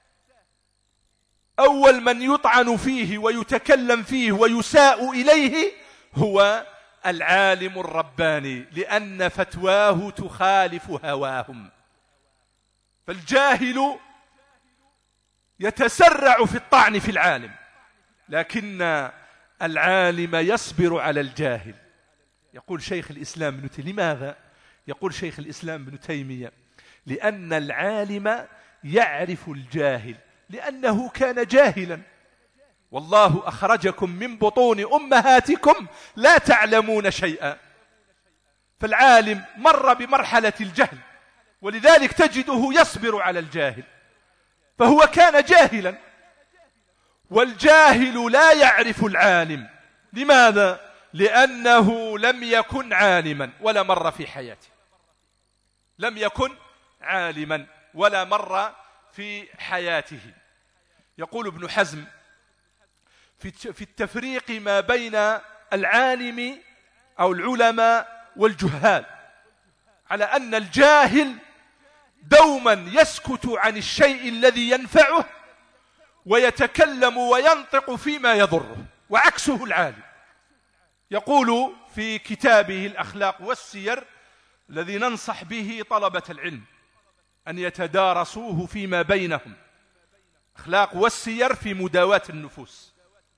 أول من يطعن فيه ويتكلم فيه ويساء إليه هو العالم الرباني، لأن فتواه تخالف هواهم. فالجاهل يتسرع في الطعن في العالم، لكن العالم يصبر على الجاهل. يقول شيخ الإسلام لماذا؟ يقول شيخ الإسلام ابن تيمية: لأن العالم يعرف الجاهل لأنه كان جاهلا، والله أخرجكم من بطون أمهاتكم لا تعلمون شيئا. فالعالم مر بمرحلة الجهل، ولذلك تجده يصبر على الجاهل، فهو كان جاهلا. والجاهل لا يعرف العالم. لماذا؟ لأنه لم يكن عالما ولا مر في حياته، لم يكن عالما ولا مر في حياته. يقول ابن حزم في التفريق ما بين العالم أو العلماء والجهال، على أن الجاهل دوما يسكت عن الشيء الذي ينفعه ويتكلم وينطق فيما يضره، وعكسه العالم. يقول في كتابه الأخلاق والسير الذي ننصح به طلبة العلم أن يتدارسوه فيما بينهم، أخلاق والسير في مداواة النفوس،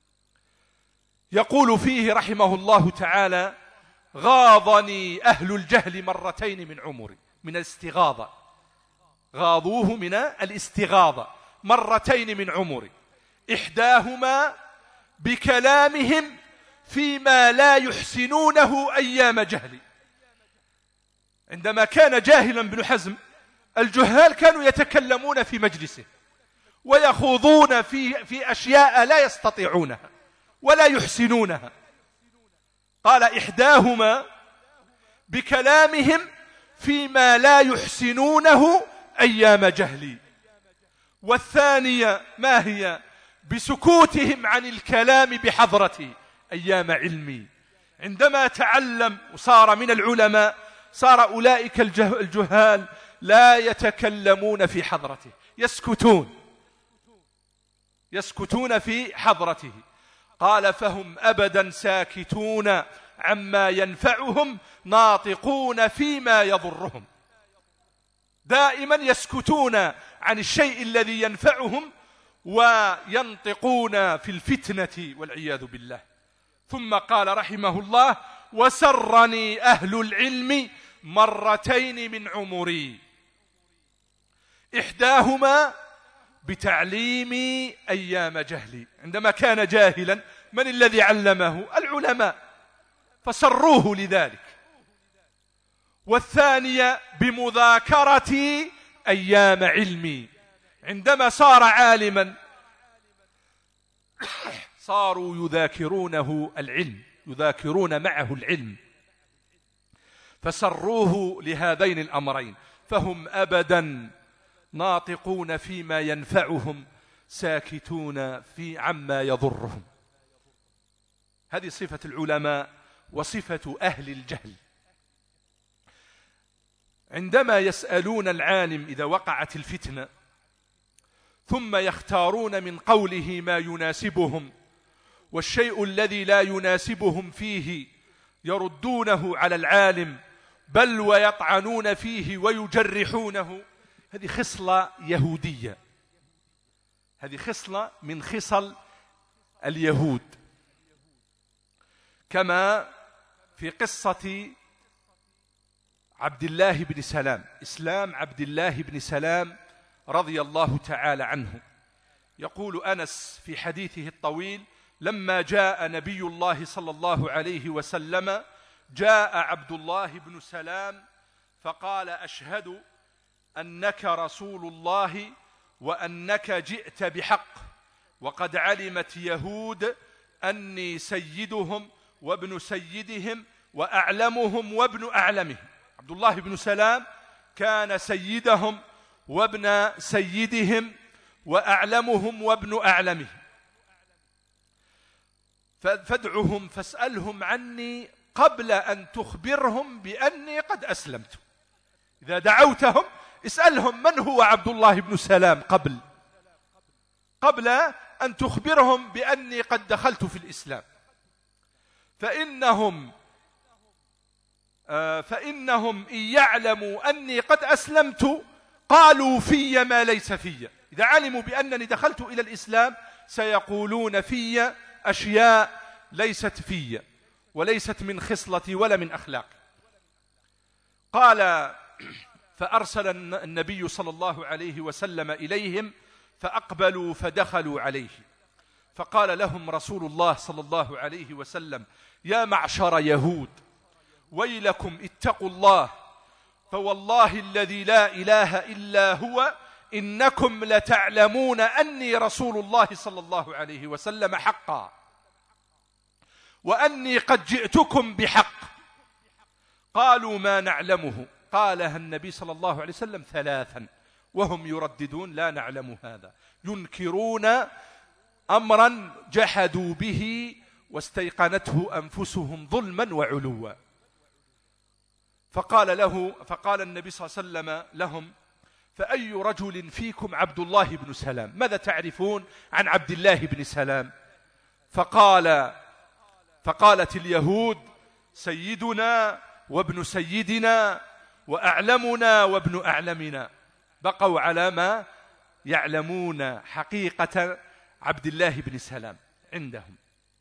يقول فيه رحمه الله تعالى: غاضني أهل الجهل مرتين من عمري، من الاستغاظة، غاضوه من الاستغاظة مرتين من عمري، إحداهما بكلامهم فيما لا يحسنونه أيام جهلي. عندما كان جاهلا ابن حزم الجهال كانوا يتكلمون في مجلسه ويخوضون في أشياء لا يستطيعونها، ولا يحسنونها. قال إحداهما بكلامهم فيما لا يحسنونه أيام جهلي، والثانية ما هي؟ بسكوتهم عن الكلام بحضرتي أيام علمي. عندما تعلم وصار من العلماء صار أولئك الجهال لا يتكلمون في حضرته، يسكتون في حضرته. قال فهم أبدا ساكتون عما ينفعهم ناطقون فيما يضرهم. دائما يسكتون عن الشيء الذي ينفعهم وينطقون في الفتنة والعياذ بالله. ثم قال رحمه الله: وسرني أهل العلم مرتين من عمري، إحداهما بتعليمي أيام جهلي، عندما كان جاهلا من الذي علمه؟ العلماء، فسروه لذلك. والثانية بمذاكرتي أيام علمي، عندما صار عالما صاروا يذاكرونه العلم، يذاكرون معه العلم، فسروه لهذين الأمرين. فهم أبدا ناطقون فيما ينفعهم ساكتون في عما يضرهم. هذه صفة العلماء وصفة أهل الجهل. عندما يسألون العالم إذا وقعت الفتنة ثم يختارون من قوله ما يناسبهم، والشيء الذي لا يناسبهم فيه يردونه على العالم، بل ويطعنون فيه ويجرحونه. هذه خصلة يهودية، هذه خصلة من خصل اليهود، كما في قصة عبد الله بن سلام، إسلام عبد الله بن سلام رضي الله تعالى عنه. يقول أنس في حديثه الطويل: لما جاء نبي الله صلى الله عليه وسلم جاء عبد الله بن سلام فقال: أشهد أنك رسول الله وأنك جئت بحق، وقد علمت يهود أني سيدهم وابن سيدهم وأعلمهم وابن أعلمهم. عبد الله بن سلام كان سيدهم وابن سيدهم وأعلمهم وابن أعلمهم، فادعهم فاسألهم عني قبل أن تخبرهم بأني قد أسلمت. إذا دعوتهم اسألهم من هو عبد الله بن سلام قبل أن تخبرهم بأني قد دخلت في الإسلام، فإنهم إن يعلموا أني قد أسلمت قالوا في ما ليس في. إذا علموا بأنني دخلت إلى الإسلام سيقولون في أشياء ليست في وليست من خصلتي ولا من أخلاقي. قال: فأرسل النبي صلى الله عليه وسلم إليهم فأقبلوا فدخلوا عليه، فقال لهم رسول الله صلى الله عليه وسلم: يا معشر يهود، ويلكم اتقوا الله، فوالله الذي لا إله إلا هو إنكم لتعلمون أني رسول الله صلى الله عليه وسلم حقا، وأني قد جئتكم بحق. قالوا: ما نعلمه. قالها النبي صلى الله عليه وسلم ثلاثا وهم يرددون: لا نعلم هذا، ينكرون أمرا جحدوا به واستيقنته أنفسهم ظلما وعلوا. فقال النبي صلى الله عليه وسلم لهم: فأي رجل فيكم عبد الله بن سلام؟ ماذا تعرفون عن عبد الله بن سلام؟ فقالت اليهود: سيدنا وابن سيدنا وأعلمنا وابن أعلمنا. بقوا على ما يعلمون حقيقة عبد الله بن سلام عندهم.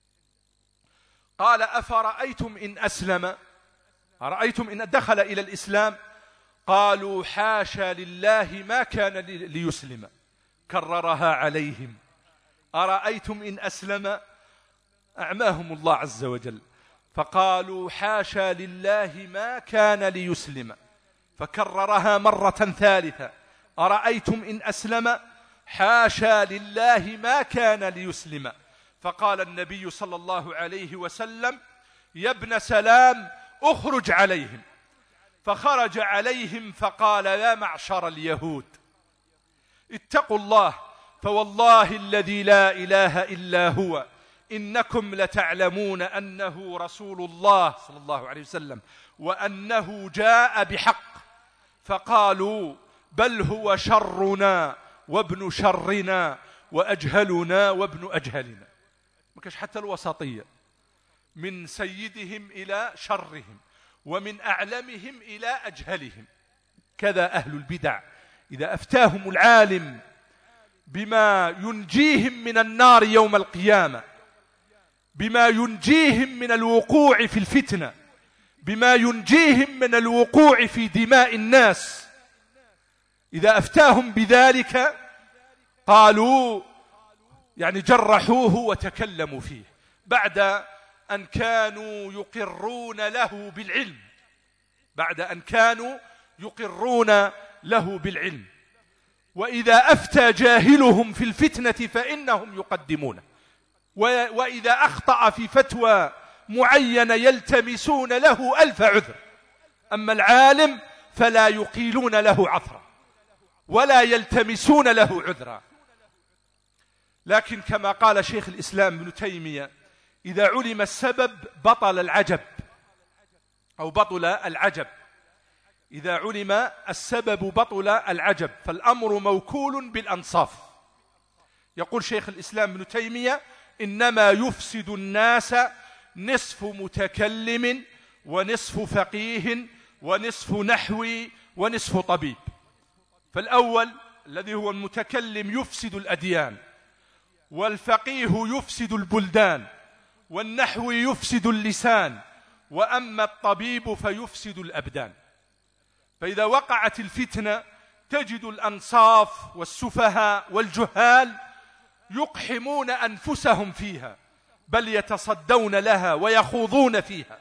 قال: أفرأيتم إن أسلم؟ أرأيتم إن دخل إلى الإسلام؟ قالوا: حاشا لله ما كان ليسلم. كررها عليهم: أرأيتم إن أسلم؟ أعماهم الله عز وجل، فقالوا: حاشا لله ما كان ليسلم. فكررها مرة ثالثة: أرأيتم إن أسلم؟ حاشا لله ما كان ليسلم. فقال النبي صلى الله عليه وسلم: يا ابن سلام اخرج عليهم. فخرج عليهم فقال: يا معشر اليهود اتقوا الله، فوالله الذي لا إله إلا هو إنكم لتعلمون أنه رسول الله صلى الله عليه وسلم وأنه جاء بحق. فقالوا: بل هو شرنا وابن شرنا وأجهلنا وابن أجهلنا. ما كانش حتى الوسطية، من سيدهم إلى شرهم ومن أعلمهم إلى أجهلهم. كذا أهل البدع، إذا أفتاهم العالم بما ينجيهم من النار يوم القيامة، بما ينجيهم من الوقوع في الفتنة، بما ينجيهم من الوقوع في دماء الناس، إذا أفتاهم بذلك قالوا يعني جرحوه وتكلموا فيه بعد أن كانوا يقرون له بالعلم، بعد أن كانوا يقرون له بالعلم. وإذا أفتى جاهلهم في الفتنة فإنهم يقدمونه، وإذا أخطأ في فتوى معينة يلتمسون له 1000 عذر. أما العالم فلا يقيلون له عثرا ولا يلتمسون له عذرا. لكن كما قال شيخ الإسلام ابن تيمية: إذا علم السبب بطل العجب، أو بطل العجب. إذا علم السبب بطل العجب، فالأمر موكول بالأنصاف. يقول شيخ الإسلام ابن تيمية: إنما يفسد الناس نصف متكلم ونصف فقيه ونصف نحوي ونصف طبيب. فالأول الذي هو المتكلم يفسد الأديان، والفقيه يفسد البلدان، والنحوي يفسد اللسان، وأما الطبيب فيفسد الأبدان. فإذا وقعت الفتنة تجد الأنصاف والسفهاء والجهال يقحمون أنفسهم فيها، بل يتصدون لها ويخوضون فيها.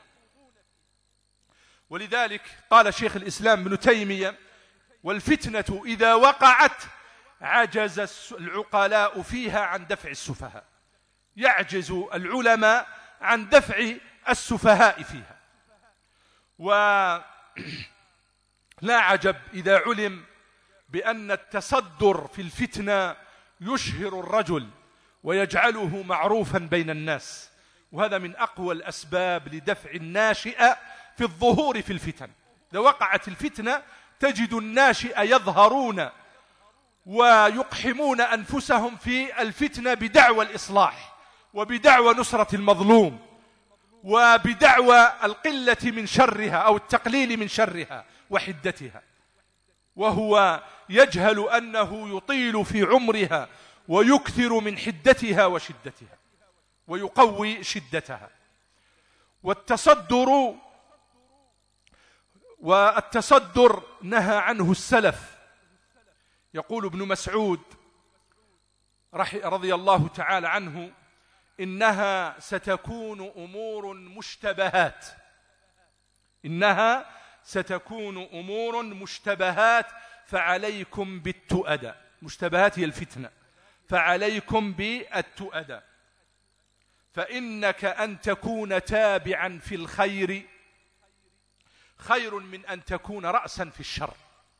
ولذلك قال شيخ الإسلام ابن تيمية: والفتنة إذا وقعت عجز العقلاء فيها عن دفع السفهاء. يعجز العلماء عن دفع السفهاء فيها. ولا عجب إذا علم بأن التصدر في الفتنة يشهر الرجل ويجعله معروفا بين الناس، وهذا من أقوى الأسباب لدفع الناشئة في الظهور في الفتن. إذا وقعت الفتنة تجد الناشئة يظهرون ويقحمون أنفسهم في الفتنة بدعوى الإصلاح، وبدعوى نصرة المظلوم، وبدعوى القلة من شرها أو التقليل من شرها وحدتها، وهو يجهل أنه يطيل في عمرها ويكثر من حدتها وشدتها ويقوي شدتها. والتصدر نهى عنه السلف. يقول ابن مسعود رضي الله تعالى عنه: إنها ستكون أمور مشتبهات، إنها ستكون أمور مشتبهات فعليكم بالتؤدى. مشتبهات هي الفتنة، فعليكم بالتؤدى، فإنك أن تكون تابعا في الخير خير من أن تكون رأسا في الشر.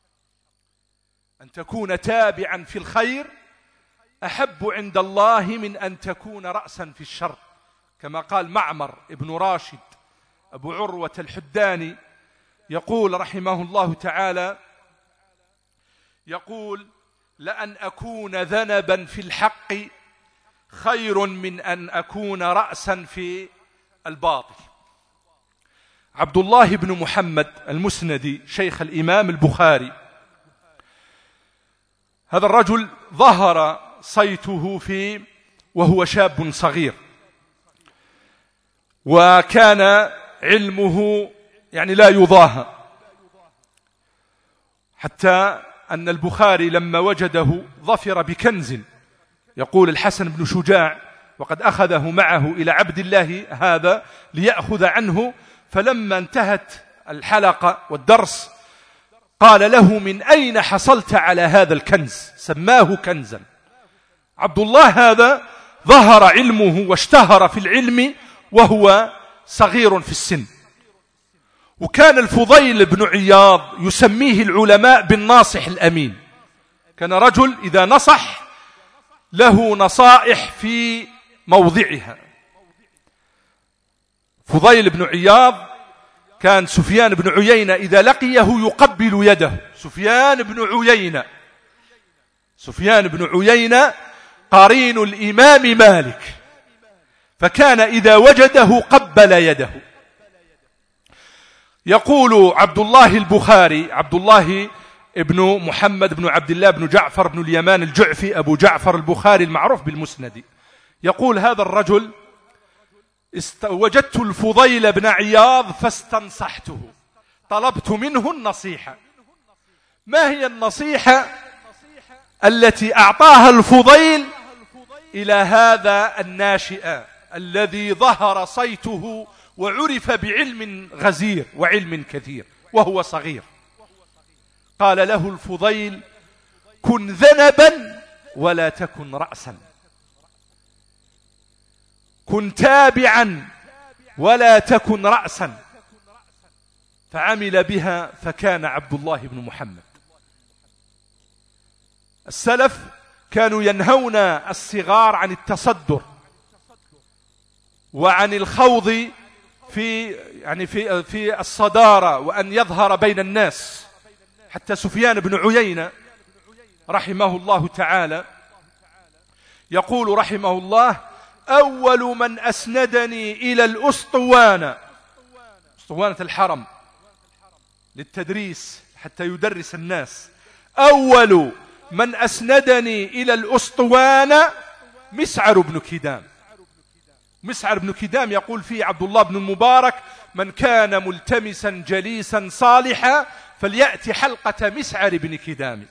أن تكون تابعا في الخير أحب عند الله من أن تكون رأسا في الشر، كما قال معمر ابن راشد أبو عروة الحداني، يقول رحمه الله تعالى: يقول: لأن أكون ذنبا في الحق خير من أن أكون رأسا في الباطل. عبد الله بن محمد المسندي شيخ الإمام البخاري، هذا الرجل ظهر صيته وهو شاب صغير، وكان علمه يعني لا يضاهى، حتى أن البخاري لما وجده ظفر بكنز. يقول الحسن بن شجاع: وقد أخذه معه إلى عبد الله هذا ليأخذ عنه، فلما انتهت الحلقة والدرس قال له: من أين حصلت على هذا الكنز؟ سماه كنزا. عبد الله هذا ظهر علمه واشتهر في العلم وهو صغير في السن. وكان الفضيل بن عياض يسميه العلماء بالناصح الأمين. كان رجل إذا نصح له نصائح في موضعها. فضيل بن عياض كان سفيان بن عيينة إذا لقيه يقبل يده. سفيان بن عيينة قرين الإمام مالك، فكان إذا وجده قبل يده. يقول عبد الله البخاري، عبد الله ابن محمد بن عبد الله بن جعفر بن اليمان الجعفي أبو جعفر البخاري المعروف بالمسند، يقول هذا الرجل: وجدت الفضيل بن عياض فاستنصحته، طلبت منه النصيحة. ما هي النصيحة التي أعطاها الفضيل إلى هذا الناشئ الذي ظهر صيته وعرف بعلم غزير وعلم كثير وهو صغير؟ قال له الفضيل: كن ذنبا ولا تكن رأسا، كن تابعا ولا تكن رأسا. فعمل بها فكان عبد الله بن محمد. السلف كانوا ينهون الصغار عن التصدر وعن الخوض في الصدارة وأن يظهر بين الناس. حتى سفيان بن عيينة رحمه الله تعالى يقول رحمه الله: أول من أسندني إلى الأسطوانة، أسطوانة الحرم للتدريس حتى يدرس الناس، أول من أسندني إلى الأسطوانة مسعر بن كدام. مسعر بن كدام يقول فيه عبد الله بن المبارك: من كان ملتمسا جليسا صالحا فليأتي حلقة مسعر بن كدام.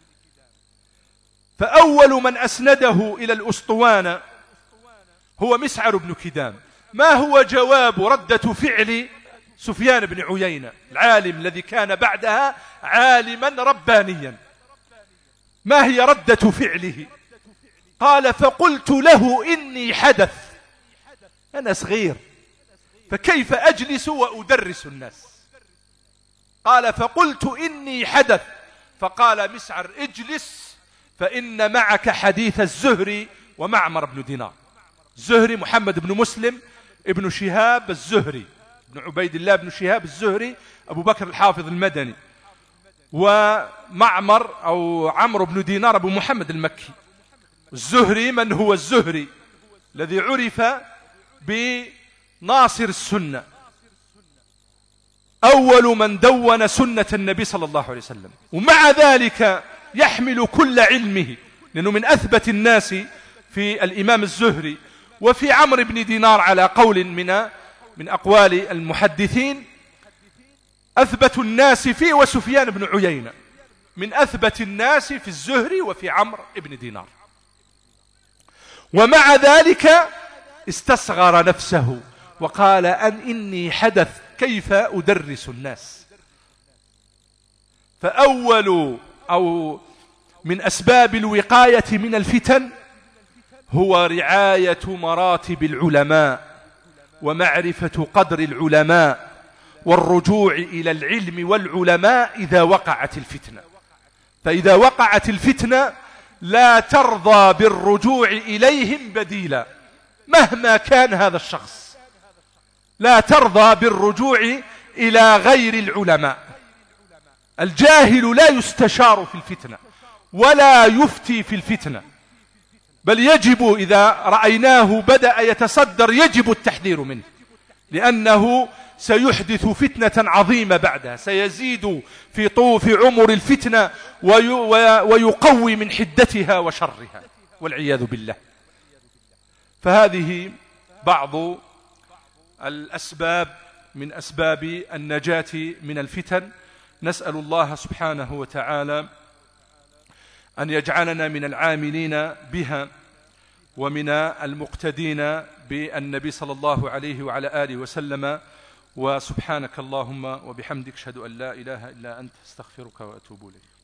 فأول من أسنده إلى الأسطوانة هو مسعر بن كدام. ما هو جواب ردة فعل سفيان بن عيينة العالم الذي كان بعدها عالما ربانيا؟ ما هي ردة فعله؟ قال: فقلت له إني حدث، أنا صغير فكيف أجلس وأدرس الناس؟ قال: فقلت إني حدث. فقال مسعر: اجلس فإن معك حديث الزهري ومعمر بن دينار. الزهري محمد بن مسلم ابن شهاب الزهري بن عبيد الله بن شهاب الزهري أبو بكر الحافظ المدني، ومعمر أو عمرو بن دينار أبو محمد المكي. الزهري من هو الزهري؟ الذي عرف بناصر السنة، أول من دون سنة النبي صلى الله عليه وسلم، ومع ذلك يحمل كل علمه، لأنه من أثبت الناس في الإمام الزهري. وفي عمرو بن دينار على قول من أقوال المحدثين أثبت الناس فيه، وسفيان بن عيينة من أثبت الناس في الزهري وفي عمرو بن دينار. ومع ذلك استصغر نفسه وقال: إني حدث، كيف أدرس الناس؟ فأول أو من أسباب الوقاية من الفتن هو رعاية مراتب العلماء ومعرفة قدر العلماء والرجوع إلى العلم والعلماء إذا وقعت الفتنة. فإذا وقعت الفتنة لا ترضى بالرجوع إليهم بديلا، مهما كان هذا الشخص لا ترضى بالرجوع إلى غير العلماء. الجاهل لا يستشار في الفتنة ولا يفتي في الفتنة، بل يجب إذا رأيناه بدأ يتصدر يجب التحذير منه، لأنه سيحدث فتنة عظيمة بعدها، سيزيد في عمر الفتنة ويقوي من حدتها وشرها والعياذ بالله. فهذه بعض الأسباب من أسباب النجاة من الفتن. نسأل الله سبحانه وتعالى أن يجعلنا من العاملين بها ومن المقتدين بالنبي صلى الله عليه وعلى آله وسلم. وسبحانك اللهم وبحمدك أشهد أن لا إله إلا أنت، استغفرك وأتوب إليك.